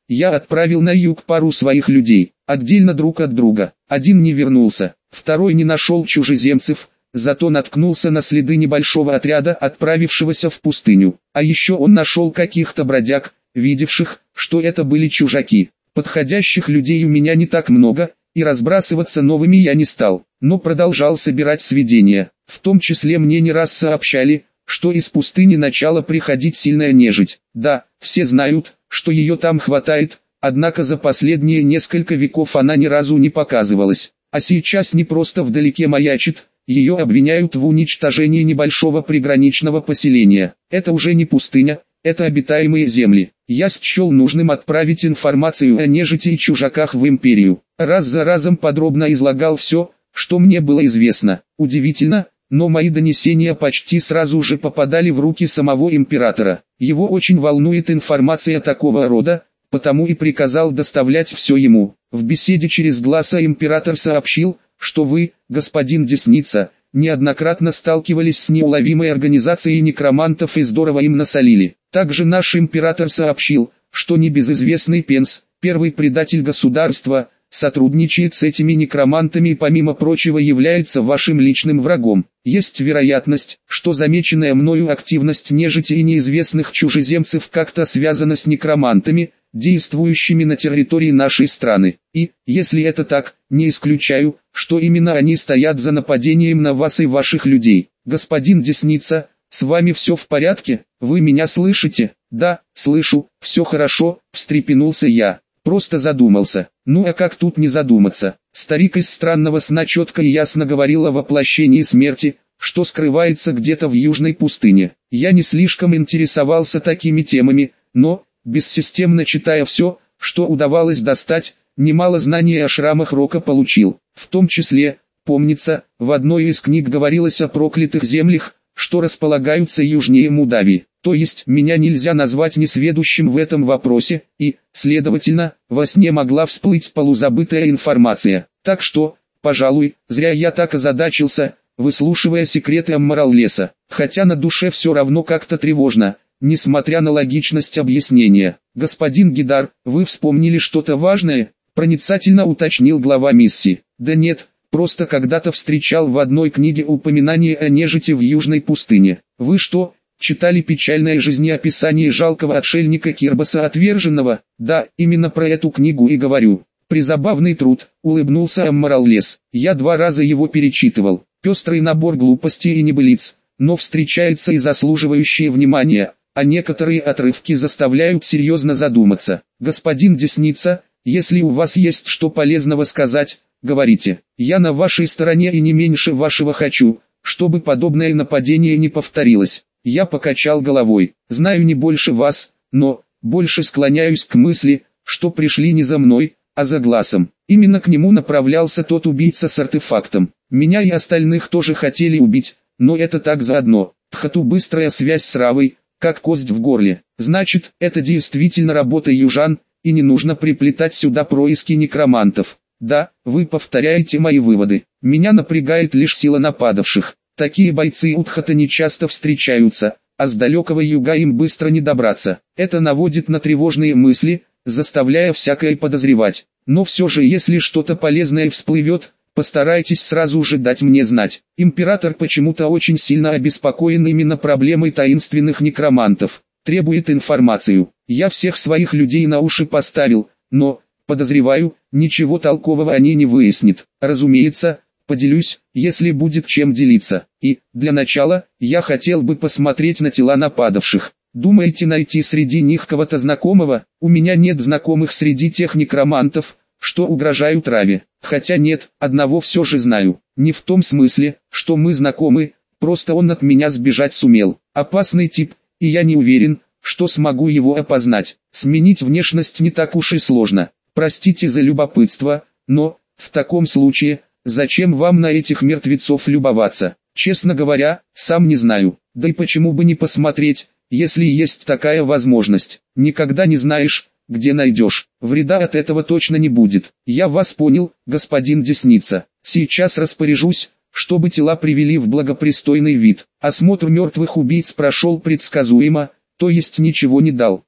я отправил на юг пару своих людей, отдельно друг от друга. Один не вернулся, второй не нашел чужеземцев, зато наткнулся на следы небольшого отряда, отправившегося в пустыню. А еще он нашел каких-то бродяг, видевших, что это были чужаки. Подходящих людей у меня не так много, и разбрасываться новыми я не стал, но продолжал собирать сведения. В том числе мне не раз сообщали, что из пустыни начала приходить сильная нежить. Да, все знают, что ее там хватает, однако за последние несколько веков она ни разу не показывалась. А сейчас не просто вдалеке маячит, ее обвиняют в уничтожении небольшого приграничного поселения. Это уже не пустыня, это обитаемые земли. Я счел нужным отправить информацию о нежити и чужаках в империю. Раз за разом подробно излагал все, что мне было известно. Удивительно, но мои донесения почти сразу же попадали в руки самого императора. Его очень волнует информация такого рода, потому и приказал доставлять все ему. В беседе через глаза император сообщил, что вы, господин Десница, неоднократно сталкивались с неуловимой организацией некромантов и здорово им насолили. Также наш император сообщил, что небезызвестный Пенс, первый предатель государства, сотрудничает с этими некромантами и помимо прочего является вашим личным врагом. Есть вероятность, что замеченная мною активность нежити и неизвестных чужеземцев как-то связана с некромантами, действующими на территории нашей страны. И, если это так, не исключаю, что именно они стоят за нападением на вас и ваших людей. Господин Десница, с вами все в порядке? Вы меня слышите? Да, слышу, все хорошо, встрепенулся я. Просто задумался. Ну а как тут не задуматься? Старик из странного сна четко и ясно говорил о воплощении смерти, что скрывается где-то в южной пустыне. Я не слишком интересовался такими темами, но, бессистемно читая все, что удавалось достать, немало знаний о шрамах Рока получил. В том числе, помнится, в одной из книг говорилось о проклятых землях, что располагаются южнее Мудавии. То есть меня нельзя назвать несведущим в этом вопросе, и, следовательно, во сне могла всплыть полузабытая информация. Так что, пожалуй, зря я так озадачился, выслушивая секреты Аммараллеса. Хотя на душе все равно как-то тревожно, несмотря на логичность объяснения. «Господин Гидар, вы вспомнили что-то важное?» – проницательно уточнил глава миссии. «Да нет, просто когда-то встречал в одной книге упоминание о нежити в южной пустыне. Вы что, читали печальное жизнеописание жалкого отшельника Кирбаса Отверженного?» «Да, именно про эту книгу и говорю». «Призабавный труд», — улыбнулся Аммараллес. «Я 2 раза его перечитывал. Пестрый набор глупостей и небылиц, но встречаются и заслуживающие внимания, а некоторые отрывки заставляют серьезно задуматься. Господин Десница, если у вас есть что полезного сказать, говорите. Я на вашей стороне и не меньше вашего хочу, чтобы подобное нападение не повторилось». Я покачал головой. «Знаю не больше вас, но больше склоняюсь к мысли, что пришли не за мной, а за Гласом. Именно к нему направлялся тот убийца с артефактом. Меня и остальных тоже хотели убить, но это так заодно. Тхату быстрая связь с Равой, как кость в горле. Значит, это действительно работа южан, и не нужно приплетать сюда происки некромантов. Да, вы повторяете мои выводы. Меня напрягает лишь сила нападавших. Такие бойцы у Тхата не часто встречаются, а с далекого юга им быстро не добраться. Это наводит на тревожные мысли, заставляя всякое подозревать. Но все же, если что-то полезное всплывет, постарайтесь сразу же дать мне знать. Император почему-то очень сильно обеспокоен именно проблемой таинственных некромантов. Требует информацию. Я всех своих людей на уши поставил, но, подозреваю, ничего толкового они не выяснят. Разумеется, поделюсь, если будет чем делиться. И, для начала, я хотел бы посмотреть на тела нападавших. Думаете найти среди них кого-то знакомого? У меня нет знакомых среди тех некромантов, что угрожают Раве. Хотя нет, одного все же знаю. Не в том смысле, что мы знакомы, просто он от меня сбежать сумел. Опасный тип, и я не уверен, что смогу его опознать. Сменить внешность не так уж и сложно. Простите за любопытство, но, в таком случае, зачем вам на этих мертвецов любоваться? Честно говоря, сам не знаю. Да и почему бы не посмотреть, если есть такая возможность. Никогда не знаешь, где найдешь. Вреда от этого точно не будет. Я вас понял, господин Десница. Сейчас распоряжусь, чтобы тела привели в благопристойный вид. Осмотр мертвых убийц прошел предсказуемо, то есть ничего не дал.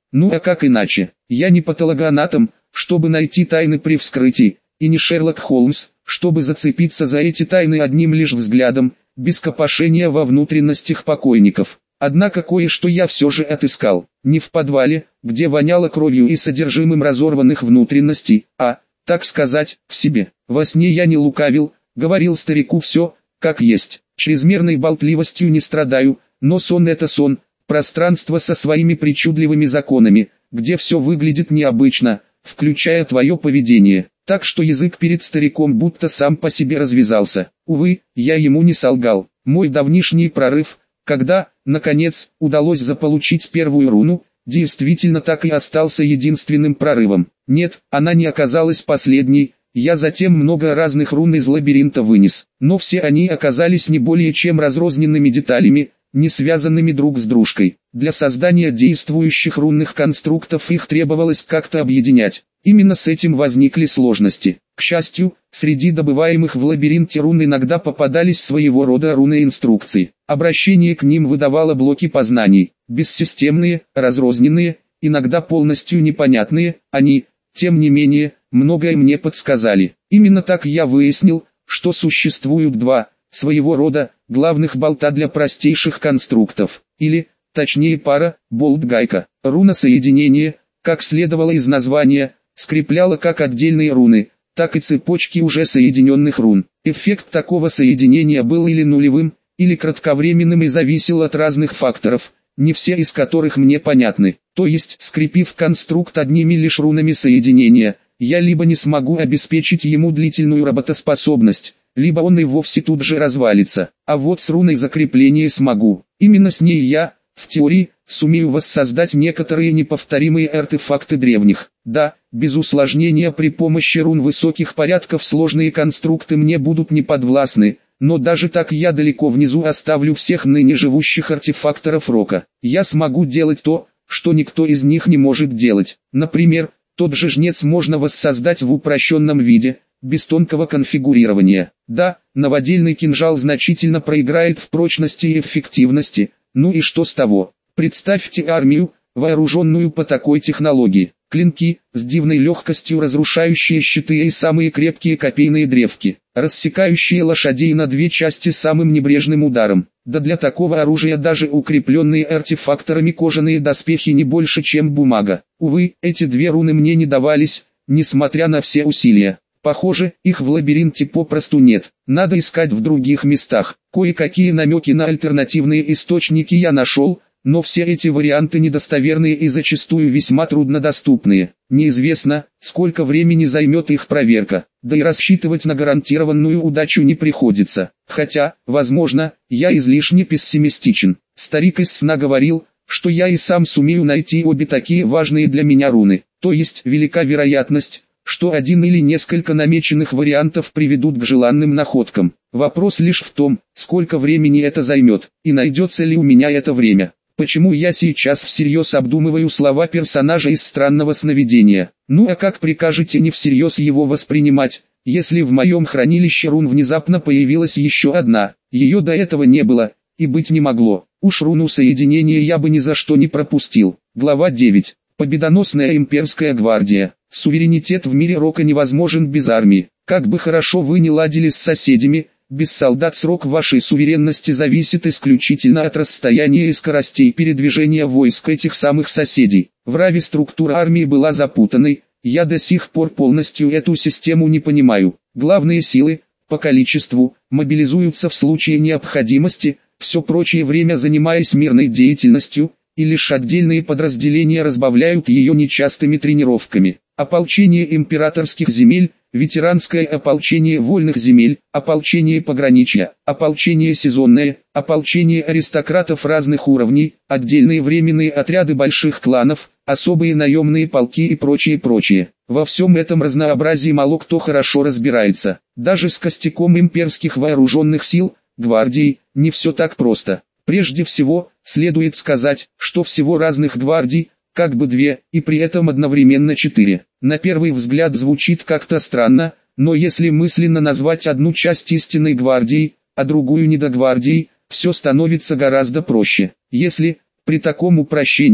Ну а как иначе? Я не патологоанатом, чтобы найти тайны при вскрытии, и не Шерлок Холмс, чтобы зацепиться за эти тайны одним лишь взглядом, без копошения во внутренностях покойников. Однако кое-что я все же отыскал. Не в подвале, где воняло кровью и содержимым разорванных внутренностей, а, так сказать, в себе. Во сне я не лукавил, говорил старику все, как есть. Чрезмерной болтливостью не страдаю, но сон это сон, пространство со своими причудливыми законами, где все выглядит необычно, включая твое поведение. Так что язык перед стариком будто сам по себе развязался. Увы, я ему не солгал. Мой давнишний прорыв, когда, наконец, удалось заполучить первую руну, действительно так и остался единственным прорывом. Нет, она не оказалась последней, я затем много разных рун из лабиринта вынес, но все они оказались не более чем разрозненными деталями, не связанными друг с дружкой. Для создания действующих рунных конструктов их требовалось как-то объединять. Именно с этим возникли сложности. К счастью, среди добываемых в лабиринте рун иногда попадались своего рода руны-инструкции. Обращение к ним выдавало блоки познаний. Бессистемные, разрозненные, иногда полностью непонятные, они, тем не менее, многое мне подсказали. Именно так я выяснил, что существуют два, своего рода, главных болта для простейших конструктов, или, точнее пара, болт-гайка. Руна соединения, как следовало из названия, скрепляла как отдельные руны, так и цепочки уже соединенных рун. Эффект такого соединения был или нулевым, или кратковременным и зависел от разных факторов, не все из которых мне понятны. То есть, скрепив конструкт одними лишь рунами соединения, я либо не смогу обеспечить ему длительную работоспособность, либо он и вовсе тут же развалится. А вот с руной закрепления смогу. Именно с ней я, в теории, сумею воссоздать некоторые неповторимые артефакты древних. Да, без усложнения при помощи рун высоких порядков сложные конструкты мне будут не подвластны, но даже так я далеко внизу оставлю всех ныне живущих артефакторов рока. Я смогу делать то, что никто из них не может делать. Например, тот же жнец можно воссоздать в упрощенном виде, без тонкого конфигурирования. Да, новодельный кинжал значительно проиграет в прочности и эффективности, ну и что с того? Представьте армию, вооруженную по такой технологии. Клинки, с дивной легкостью разрушающие щиты и самые крепкие копейные древки, рассекающие лошадей на две части самым небрежным ударом. Да для такого оружия даже укрепленные артефакторами кожаные доспехи не больше, чем бумага. Увы, эти две руны мне не давались, несмотря на все усилия. Похоже, их в лабиринте попросту нет. Надо искать в других местах. Кое-какие намеки на альтернативные источники я нашел, но все эти варианты недостоверные и зачастую весьма труднодоступные. Неизвестно, сколько времени займет их проверка, да и рассчитывать на гарантированную удачу не приходится. Хотя, возможно, я излишне пессимистичен. Старик из сна говорил, что я и сам сумею найти обе такие важные для меня руны. То есть, велика вероятность, что один или несколько намеченных вариантов приведут к желанным находкам. Вопрос лишь в том, сколько времени это займет, и найдется ли у меня это время. Почему я сейчас всерьез обдумываю слова персонажа из странного сновидения? Ну а как прикажете не всерьез его воспринимать, если в моем хранилище рун внезапно появилась еще одна? Ее до этого не было, и быть не могло. Уж руну соединения я бы ни за что не пропустил. Глава 9. Победоносная имперская гвардия. Суверенитет в мире рока невозможен без армии. Как бы хорошо вы ни ладили с соседями, без солдат срок вашей суверенности зависит исключительно от расстояния и скоростей передвижения войск этих самых соседей. В Раве структура армии была запутанной, я до сих пор полностью эту систему не понимаю. Главные силы, по количеству, мобилизуются в случае необходимости, все прочее время занимаясь мирной деятельностью, и лишь отдельные подразделения разбавляют ее нечастыми тренировками. Ополчение императорских земель, ветеранское ополчение вольных земель, ополчение пограничья, ополчение сезонное, ополчение аристократов разных уровней, отдельные временные отряды больших кланов, особые наемные полки и прочее. Во всем этом разнообразии мало кто хорошо разбирается. Даже с костяком имперских вооруженных сил, гвардией, не все так просто. Прежде всего, следует сказать, что всего разных гвардий, как бы две, и при этом одновременно 4. На первый взгляд звучит как-то странно, но если мысленно назвать одну часть истинной гвардией, а другую недогвардией, все становится гораздо проще. Если, при таком упрощении,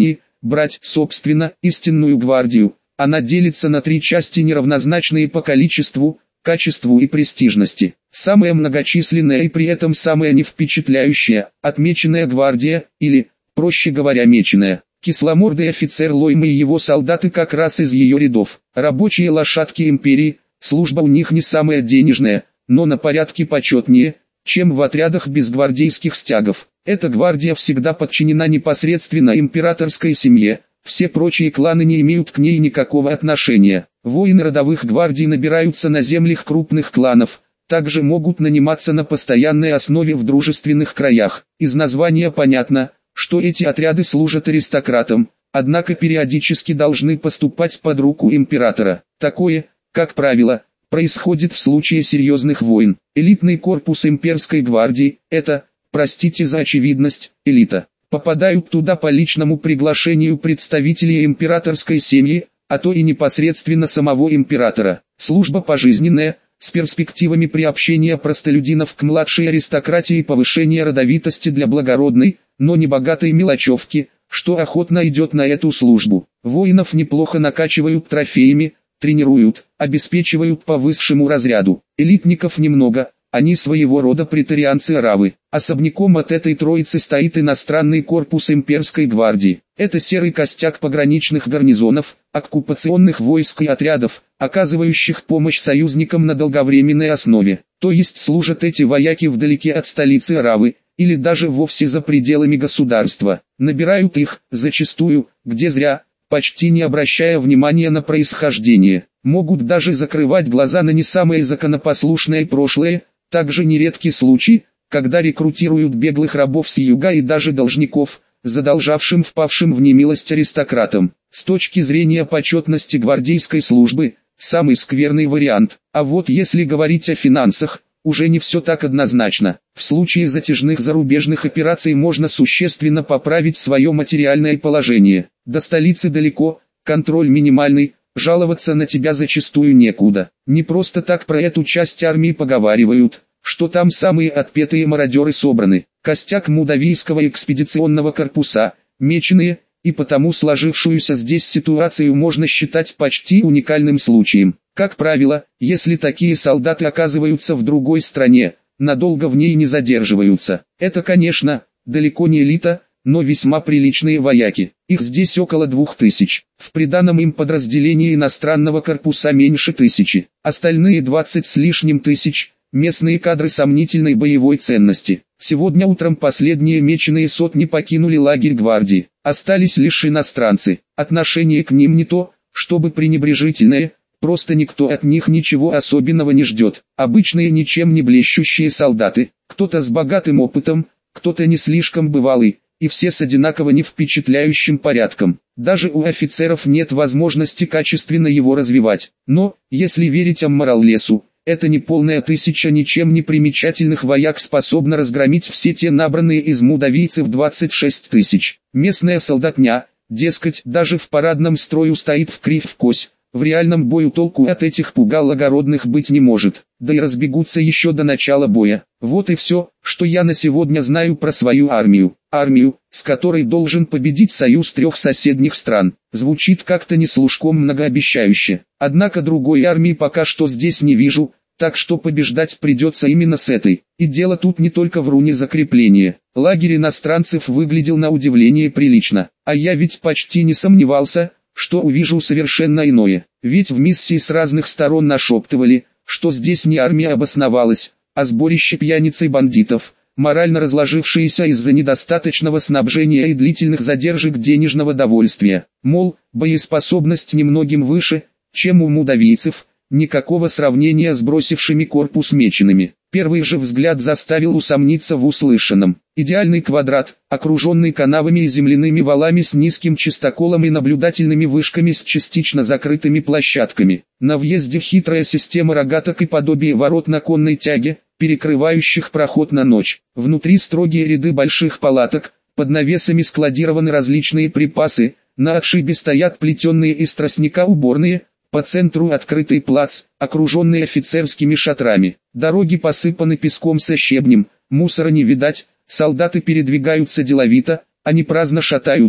брать, собственно, истинную гвардию. Она делится на три части, неравнозначные по количеству, качеству и престижности. Самая многочисленная и при этом самая невпечатляющая, отмеченная гвардия, или, проще говоря, меченая. Кисломордый офицер Лоймы и его солдаты как раз из ее рядов. Рабочие лошадки империи, служба у них не самая денежная, но на порядке почетнее, чем в отрядах без гвардейских стягов. Эта гвардия всегда подчинена непосредственно императорской семье, все прочие кланы не имеют к ней никакого отношения. Воины родовых гвардий набираются на землях крупных кланов, также могут наниматься на постоянной основе в дружественных краях. Из названия понятно, что эти отряды служат аристократам, однако периодически должны поступать под руку императора. Такое, как правило, происходит в случае серьезных войн. Элитный корпус имперской гвардии – это, простите за очевидность, элита. Попадают туда по личному приглашению представителей императорской семьи, а то и непосредственно самого императора. Служба пожизненная, с перспективами приобщения простолюдинов к младшей аристократии и повышения родовитости для благородной, но не богатой мелочевки, что охотно идет на эту службу. Воинов неплохо накачивают трофеями, тренируют, обеспечивают по высшему разряду. Элитников немного, они своего рода претарианцы-аравы. Особняком от этой троицы стоит иностранный корпус имперской гвардии. Это серый костяк пограничных гарнизонов, оккупационных войск и отрядов, оказывающих помощь союзникам на долговременной основе. То есть служат эти вояки вдалеке от столицы аравы, или даже вовсе за пределами государства. Набирают их, зачастую, где зря, почти не обращая внимания на происхождение. Могут даже закрывать глаза на не самое законопослушное прошлое. Также нередки случаи, когда рекрутируют беглых рабов с юга и даже должников, задолжавшим впавшим в немилость аристократам. С точки зрения почетности гвардейской службы, самый скверный вариант. А вот если говорить о финансах, уже не все так однозначно. В случае затяжных зарубежных операций можно существенно поправить свое материальное положение. До столицы далеко, контроль минимальный, жаловаться на тебя зачастую некуда. Не просто так про эту часть армии поговаривают, что там самые отпетые мародеры собраны. Костяк Мудавийского экспедиционного корпуса, меченые, и потому сложившуюся здесь ситуацию можно считать почти уникальным случаем. Как правило, если такие солдаты оказываются в другой стране, надолго в ней не задерживаются. Это, конечно, далеко не элита, но весьма приличные вояки. Их здесь около 2000. В приданом им подразделении иностранного корпуса меньше 1000. Остальные 20 с лишним тысяч – местные кадры сомнительной боевой ценности. Сегодня утром последние меченые сотни покинули лагерь гвардии. Остались лишь иностранцы. Отношение к ним не то, чтобы пренебрежительное, просто никто от них ничего особенного не ждет. Обычные ничем не блещущие солдаты, кто-то с богатым опытом, кто-то не слишком бывалый, и все с одинаково не впечатляющим порядком. Даже у офицеров нет возможности качественно его развивать. Но, если верить Аммараллесу, это не полная тысяча ничем не примечательных вояк способна разгромить все те набранные из мудавийцев 26 тысяч. Местная солдатня, дескать, даже в парадном строю стоит в кривь в кось. В реальном бою толку от этих пугал огородных быть не может, да и разбегутся еще до начала боя. Вот и все, что я на сегодня знаю про свою армию. Армию, с которой должен победить союз 3 соседних стран. Звучит как-то не слишком многообещающе. Однако другой армии пока что здесь не вижу, так что побеждать придется именно с этой. И дело тут не только в руне закрепления. Лагерь иностранцев выглядел на удивление прилично. А я ведь почти не сомневался, что увижу совершенно иное. Ведь в миссии с разных сторон нашептывали, что здесь не армия обосновалась, а сборище пьяниц и бандитов, морально разложившиеся из-за недостаточного снабжения и длительных задержек денежного довольствия. Мол, боеспособность немногим выше, чем у мудавийцев, никакого сравнения с бросившими корпус мечеными. Первый же взгляд заставил усомниться в услышанном. Идеальный квадрат, окруженный канавами и земляными валами с низким чистоколом и наблюдательными вышками с частично закрытыми площадками. На въезде хитрая система рогаток и подобие ворот на конной тяге, перекрывающих проход на ночь. Внутри строгие ряды больших палаток, под навесами складированы различные припасы, на отшибе стоят плетеные из тростника уборные, по центру открытый плац, окруженный офицерскими шатрами. Дороги посыпаны песком со щебнем, мусора не видать, солдаты передвигаются деловито, они праздно шатаются,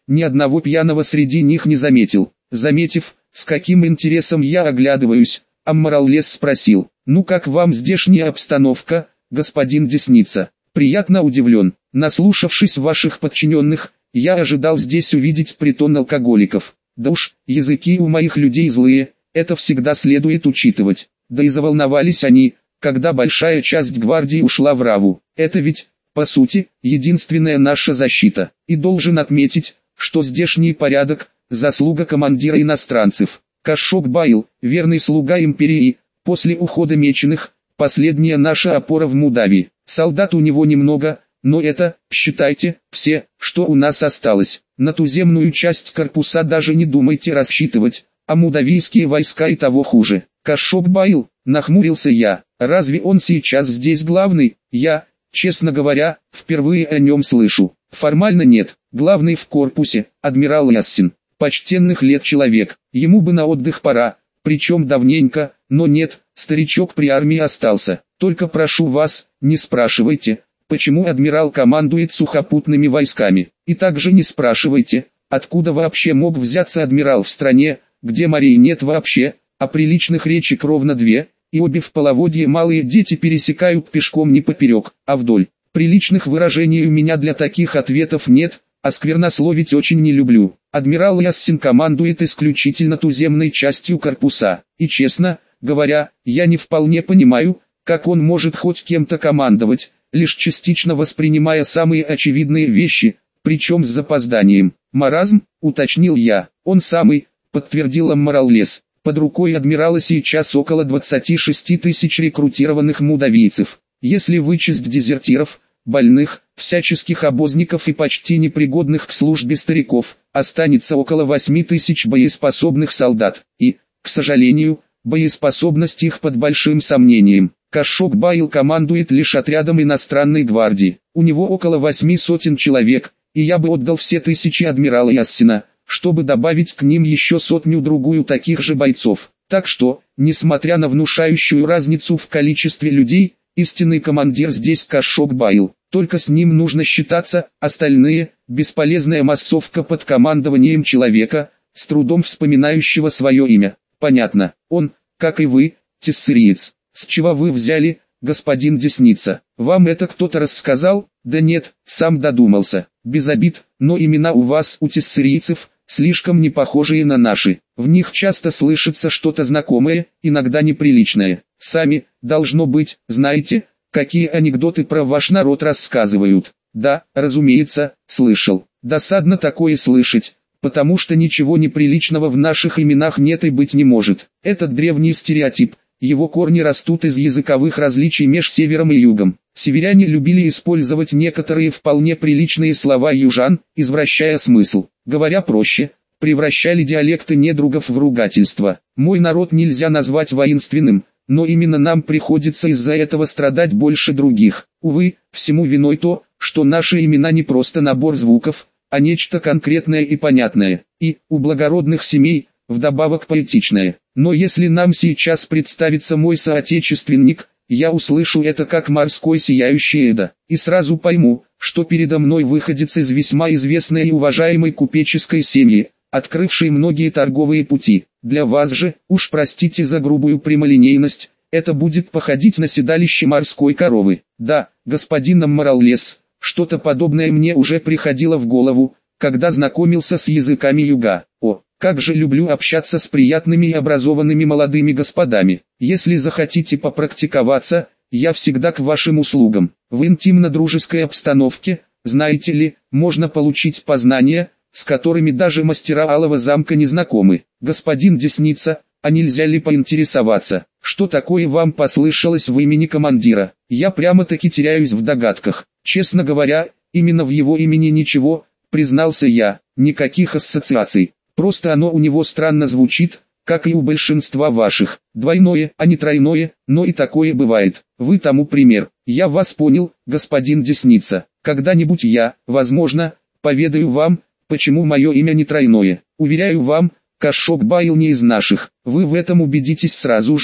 ни одного пьяного среди них не заметил. Заметив, с каким интересом я оглядываюсь, Аммараллес спросил: «Ну как вам здешняя обстановка, господин Десница?» «Приятно удивлен. Наслушавшись ваших подчиненных, я ожидал здесь увидеть притон алкоголиков. Да уж, языки у моих людей злые, это всегда следует учитывать. Да и заволновались они, когда большая часть гвардии ушла в Раву. Это ведь, по сути, единственная наша защита. И должен отметить, что здешний порядок – заслуга командира иностранцев. Кашшок-Байл, верный слуга империи, после ухода меченых, последняя наша опора в Мудавии. Солдат у него немного, но это, считайте, все, что у нас осталось. На туземную часть корпуса даже не думайте рассчитывать, а мудавийские войска и того хуже». «Кашшок-Байл», нахмурился я, «разве он сейчас здесь главный?» «Я, честно говоря, впервые о нем слышу». «Формально нет, главный в корпусе, адмирал Яссин. Почтенных лет человек, ему бы на отдых пора, причем давненько, но нет, старичок при армии остался. Только прошу вас, не спрашивайте, почему адмирал командует сухопутными войсками. И также не спрашивайте, откуда вообще мог взяться адмирал в стране, где морей нет вообще, а приличных речек ровно две, и обе в половодье малые дети пересекают пешком не поперек, а вдоль. Приличных выражений у меня для таких ответов нет, а сквернословить очень не люблю. Адмирал Яссин командует исключительно туземной частью корпуса, и честно говоря, я не вполне понимаю, как он может хоть кем-то командовать, лишь частично воспринимая самые очевидные вещи, причем с запозданием. «Маразм», уточнил я. «Он самый», подтвердил Аммараллес. «Под рукой адмирала сейчас около 26 тысяч рекрутированных мудавийцев. Если вычесть дезертиров, больных, всяческих обозников и почти непригодных к службе стариков, останется около 8 тысяч боеспособных солдат. И, к сожалению, боеспособность их под большим сомнением. Кашшок-Байл командует лишь отрядом иностранной гвардии. У него около 8 сотен человек, и я бы отдал все тысячи адмирала Яссина, чтобы добавить к ним еще сотню-другую таких же бойцов. Так что, несмотря на внушающую разницу в количестве людей, истинный командир здесь Кашшок-Байл. Только с ним нужно считаться, остальные – бесполезная массовка под командованием человека, с трудом вспоминающего свое имя. Понятно, он, как и вы, тессериец. С чего вы взяли, господин Десница? Вам это кто-то рассказал? Да нет, сам додумался. Без обид, но имена у вас, у тессерийцев, слишком не похожие на наши. В них часто слышится что-то знакомое, иногда неприличное. Сами, должно быть, знаете, какие анекдоты про ваш народ рассказывают. Да, разумеется, слышал. Досадно такое слышать, потому что ничего неприличного в наших именах нет и быть не может. Этот древний стереотип, его корни растут из языковых различий меж севером и югом. Северяне любили использовать некоторые вполне приличные слова южан, извращая смысл. Говоря проще, превращали диалекты недругов в ругательство. Мой народ нельзя назвать воинственным, но именно нам приходится из-за этого страдать больше других. Увы, всему виной то, что наши имена не просто набор звуков, а нечто конкретное и понятное, и, у благородных семей, вдобавок поэтичное. Но если нам сейчас представится мой соотечественник, я услышу это как морской сияющий Эда, и сразу пойму, что передо мной выходец из весьма известной и уважаемой купеческой семьи, открывшей многие торговые пути. Для вас же, уж простите за грубую прямолинейность, это будет походить на седалище морской коровы. Да, господин Аммараллес, что-то подобное мне уже приходило в голову, когда знакомился с языками юга. О, как же люблю общаться с приятными и образованными молодыми господами. Если захотите попрактиковаться, я всегда к вашим услугам. В интимно-дружеской обстановке, знаете ли, можно получить познания, с которыми даже мастера Алого замка не знакомы. Господин Десница, а нельзя ли поинтересоваться, что такое вам послышалось в имени командира? Я прямо-таки теряюсь в догадках. Честно говоря, именно в его имени ничего, признался я, никаких ассоциаций. Просто оно у него странно звучит, как и у большинства ваших. Двойное, а не тройное, но и такое бывает. Вы тому пример. Я вас понял, господин Десница. Когда-нибудь я, возможно, поведаю вам, почему мое имя не тройное. Уверяю вам, Кашшок-Байл не из наших. Вы в этом убедитесь сразу же,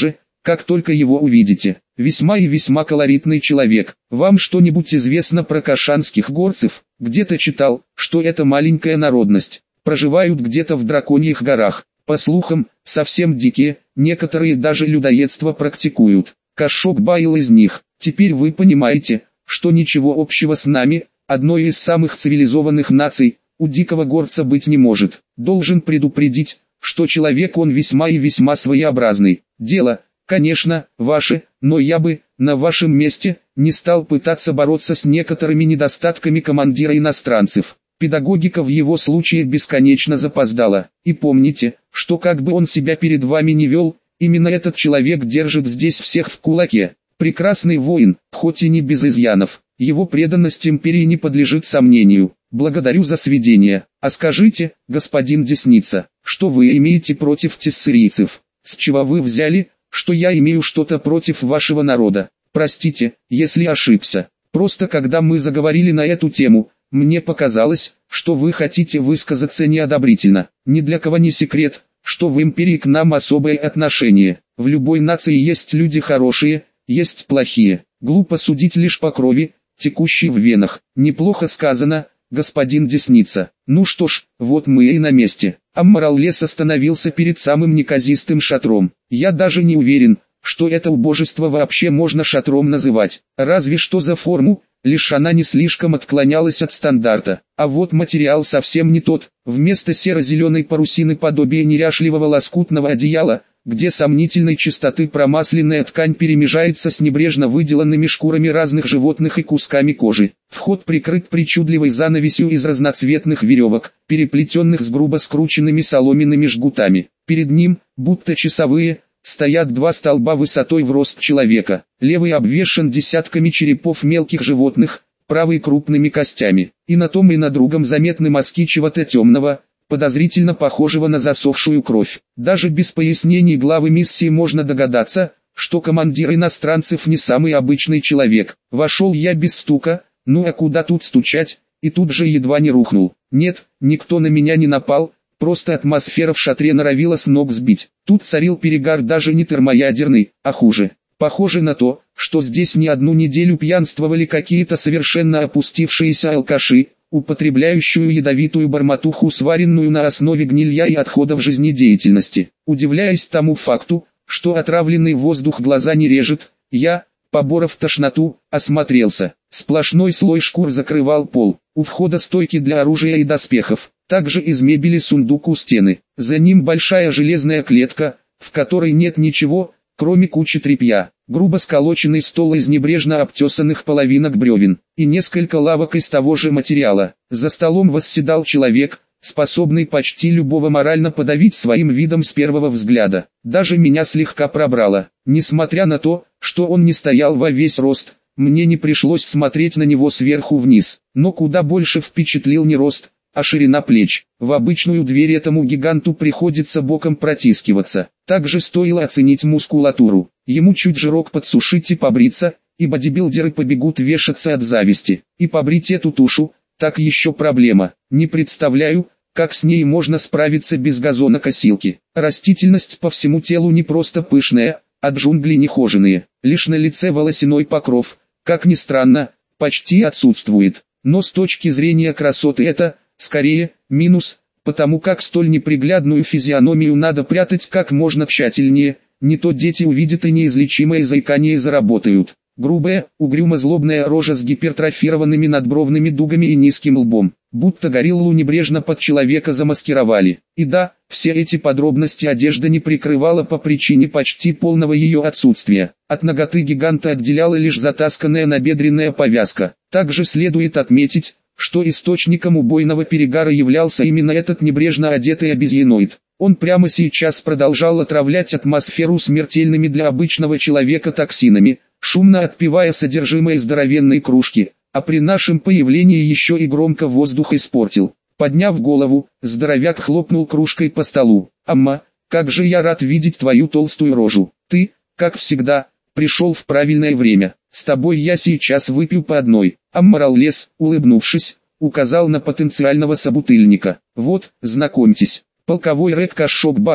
как только его увидите. Весьма и весьма колоритный человек. Вам что-нибудь известно про кашанских горцев? Где-то читал, что это маленькая народность. Проживают где-то в Драконьих горах. По слухам, совсем дикие, некоторые даже людоедство практикуют. Кашок-Байл из них. Теперь вы понимаете, что ничего общего с нами, одной из самых цивилизованных наций, у дикого горца быть не может. Должен предупредить, что человек он весьма и весьма своеобразный. Дело, конечно, ваше, но я бы, на вашем месте, не стал пытаться бороться с некоторыми недостатками командира иностранцев. Педагогика в его случае бесконечно запоздала. И помните, что как бы он себя перед вами не вел, именно этот человек держит здесь всех в кулаке. Прекрасный воин, хоть и не без изъянов. Его преданность империи не подлежит сомнению. Благодарю за сведения. А скажите, господин Десница, что вы имеете против тессерийцев? С чего вы взяли, что я имею что-то против вашего народа? Простите, если ошибся. Просто когда мы заговорили на эту тему, мне показалось, что вы хотите высказаться неодобрительно. Ни для кого не секрет, что в империи к нам особое отношение. В любой нации есть люди хорошие, есть плохие. Глупо судить лишь по крови, текущей в венах. Неплохо сказано, господин Десница. Ну что ж, вот мы и на месте. Аммараллес остановился перед самым неказистым шатром. Я даже не уверен, что это убожество вообще можно шатром называть. Разве что за форму, лишь она не слишком отклонялась от стандарта. А вот материал совсем не тот. Вместо серо-зеленой парусины подобие неряшливого лоскутного одеяла, где сомнительной чистоты промасленная ткань перемежается с небрежно выделанными шкурами разных животных и кусками кожи. Вход прикрыт причудливой занавесью из разноцветных веревок, переплетенных с грубо скрученными соломенными жгутами. Перед ним, будто часовые, стоят два столба высотой в рост человека. Левый обвешан десятками черепов мелких животных, правый крупными костями. И на том и на другом заметны мазки чего-то темного, подозрительно похожего на засохшую кровь. Даже без пояснений главы миссии можно догадаться, что командир иностранцев не самый обычный человек. Вошел я без стука, ну а куда тут стучать, и тут же едва не рухнул. Нет, никто на меня не напал, просто атмосфера в шатре норовила с ног сбить. Тут царил перегар даже не термоядерный, а хуже. Похоже на то, что здесь не одну неделю пьянствовали какие-то совершенно опустившиеся алкаши, употребляющую ядовитую бормотуху, сваренную на основе гнилья и отходов жизнедеятельности. Удивляясь тому факту, что отравленный воздух глаза не режет, я, поборов тошноту, осмотрелся. Сплошной слой шкур закрывал пол. У входа стойки для оружия и доспехов. Также из мебели сундук у стены. За ним большая железная клетка, в которой нет ничего, кроме кучи тряпья. Грубо сколоченный стол из небрежно обтесанных половинок бревен, и несколько лавок из того же материала. За столом восседал человек, способный почти любого морально подавить своим видом с первого взгляда. Даже меня слегка пробрало. Несмотря на то, что он не стоял во весь рост, мне не пришлось смотреть на него сверху вниз. Но куда больше впечатлил не рост, а ширина плеч. В обычную дверь этому гиганту приходится боком протискиваться. Также стоило оценить мускулатуру. Ему чуть жирок подсушить и побриться, и бодибилдеры побегут вешаться от зависти. И побрить эту тушу, так еще проблема. Не представляю, как с ней можно справиться без газонокосилки. Растительность по всему телу не просто пышная, а джунгли нехоженые. Лишь на лице волосяной покров, как ни странно, почти отсутствует. Но с точки зрения красоты это, скорее, минус, потому как столь неприглядную физиономию надо прятать как можно тщательнее, не то дети увидят и неизлечимое заикание заработают. Грубая, угрюмо-злобная рожа с гипертрофированными надбровными дугами и низким лбом, будто гориллу небрежно под человека замаскировали. И да, все эти подробности одежда не прикрывала по причине почти полного ее отсутствия. От наготы гиганта отделяла лишь затасканная набедренная повязка. Также следует отметить, что источником убойного перегара являлся именно этот небрежно одетый обезьяноид. Он прямо сейчас продолжал отравлять атмосферу смертельными для обычного человека токсинами, шумно отпивая содержимое здоровенной кружки, а при нашем появлении еще и громко воздух испортил. Подняв голову, здоровяк хлопнул кружкой по столу. «Амма, как же я рад видеть твою толстую рожу. Ты, как всегда, пришел в правильное время. С тобой я сейчас выпью по одной». Аммараллес, улыбнувшись, указал на потенциального собутыльника. «Вот, знакомьтесь, полковой рэп Кашок-Байл,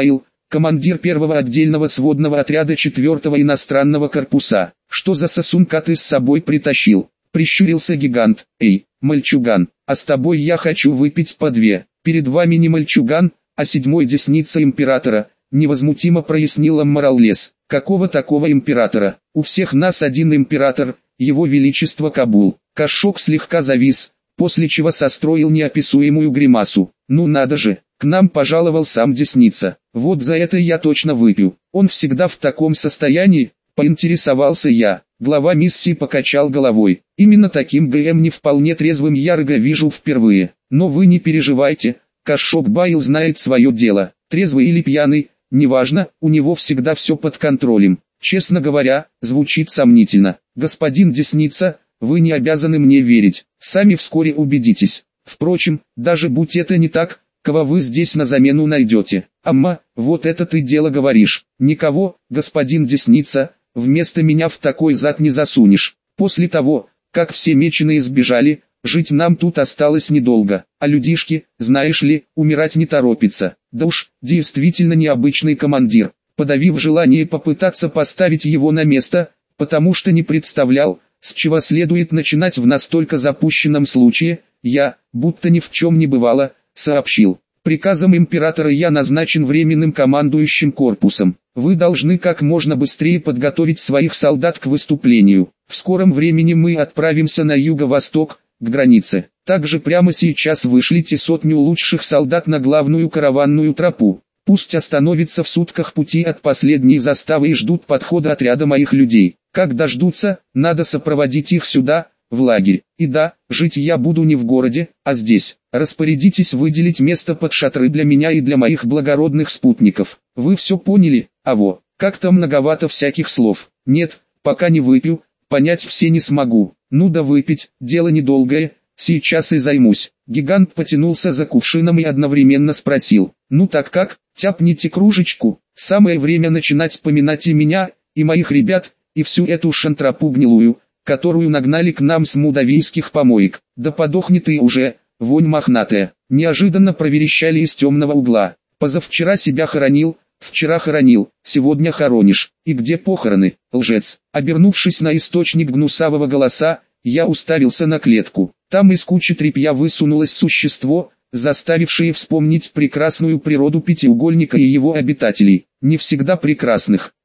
командир первого отдельного сводного отряда 4-го иностранного корпуса. Что за сосунка ты с собой притащил? Прищурился гигант. Эй, мальчуган, а с тобой я хочу выпить по две. Перед вами не мальчуган, а седьмой десница императора, невозмутимо прояснила Мораллес. Какого такого императора? У всех нас один император, его величество Кабул. Кашок слегка завис, после чего состроил неописуемую гримасу. Ну надо же, к нам пожаловал сам десница. Вот за это я точно выпью. Он всегда в таком состоянии? Поинтересовался я. Глава миссии покачал головой. Именно таким ГМ не вполне трезвым я Рыга вижу впервые. Но вы не переживайте, Кашок Байл знает свое дело. Трезвый или пьяный, неважно, у него всегда все под контролем. Честно говоря, звучит сомнительно. Господин Десница, вы не обязаны мне верить. Сами вскоре убедитесь. Впрочем, даже будь это не так, кого вы здесь на замену найдете? Амма, вот это ты дело говоришь. Никого, господин Десница, вместо меня в такой зад не засунешь. После того, как все меченые сбежали, жить нам тут осталось недолго. А людишки, знаешь ли, умирать не торопится. Да уж, действительно необычный командир. Подавив желание попытаться поставить его на место, потому что не представлял, с чего следует начинать в настолько запущенном случае, я, будто ни в чем не бывало, сообщил. Приказом императора я назначен временным командующим корпусом. Вы должны как можно быстрее подготовить своих солдат к выступлению. В скором времени мы отправимся на юго-восток, к границе. Также прямо сейчас вышлите 100 лучших солдат на главную караванную тропу. Пусть остановятся в сутках пути от последней заставы и ждут подхода отряда моих людей. Как дождутся, надо сопроводить их сюда, в лагерь. И да, жить я буду не в городе, а здесь. Распорядитесь выделить место под шатры для меня и для моих благородных спутников. Вы все поняли? Аво, как-то многовато всяких слов. Нет, пока не выпью, понять все не смогу. Ну да выпить, дело недолгое, сейчас и займусь. Гигант потянулся за кувшином и одновременно спросил. Ну так как, тяпните кружечку, самое время начинать поминать и меня, и моих ребят, и всю эту шантропу гнилую, которую нагнали к нам с мудавийских помоек. Да подохни ты уже, вонь мохнатая. Неожиданно проверещали из темного угла. Позавчера себя хоронил, вчера хоронил, сегодня хоронишь. И где похороны, лжец? Обернувшись на источник гнусавого голоса, я уставился на клетку. Там из кучи тряпья высунулось существо, заставившее вспомнить прекрасную природу пятиугольника и его обитателей. Не всегда прекрасных.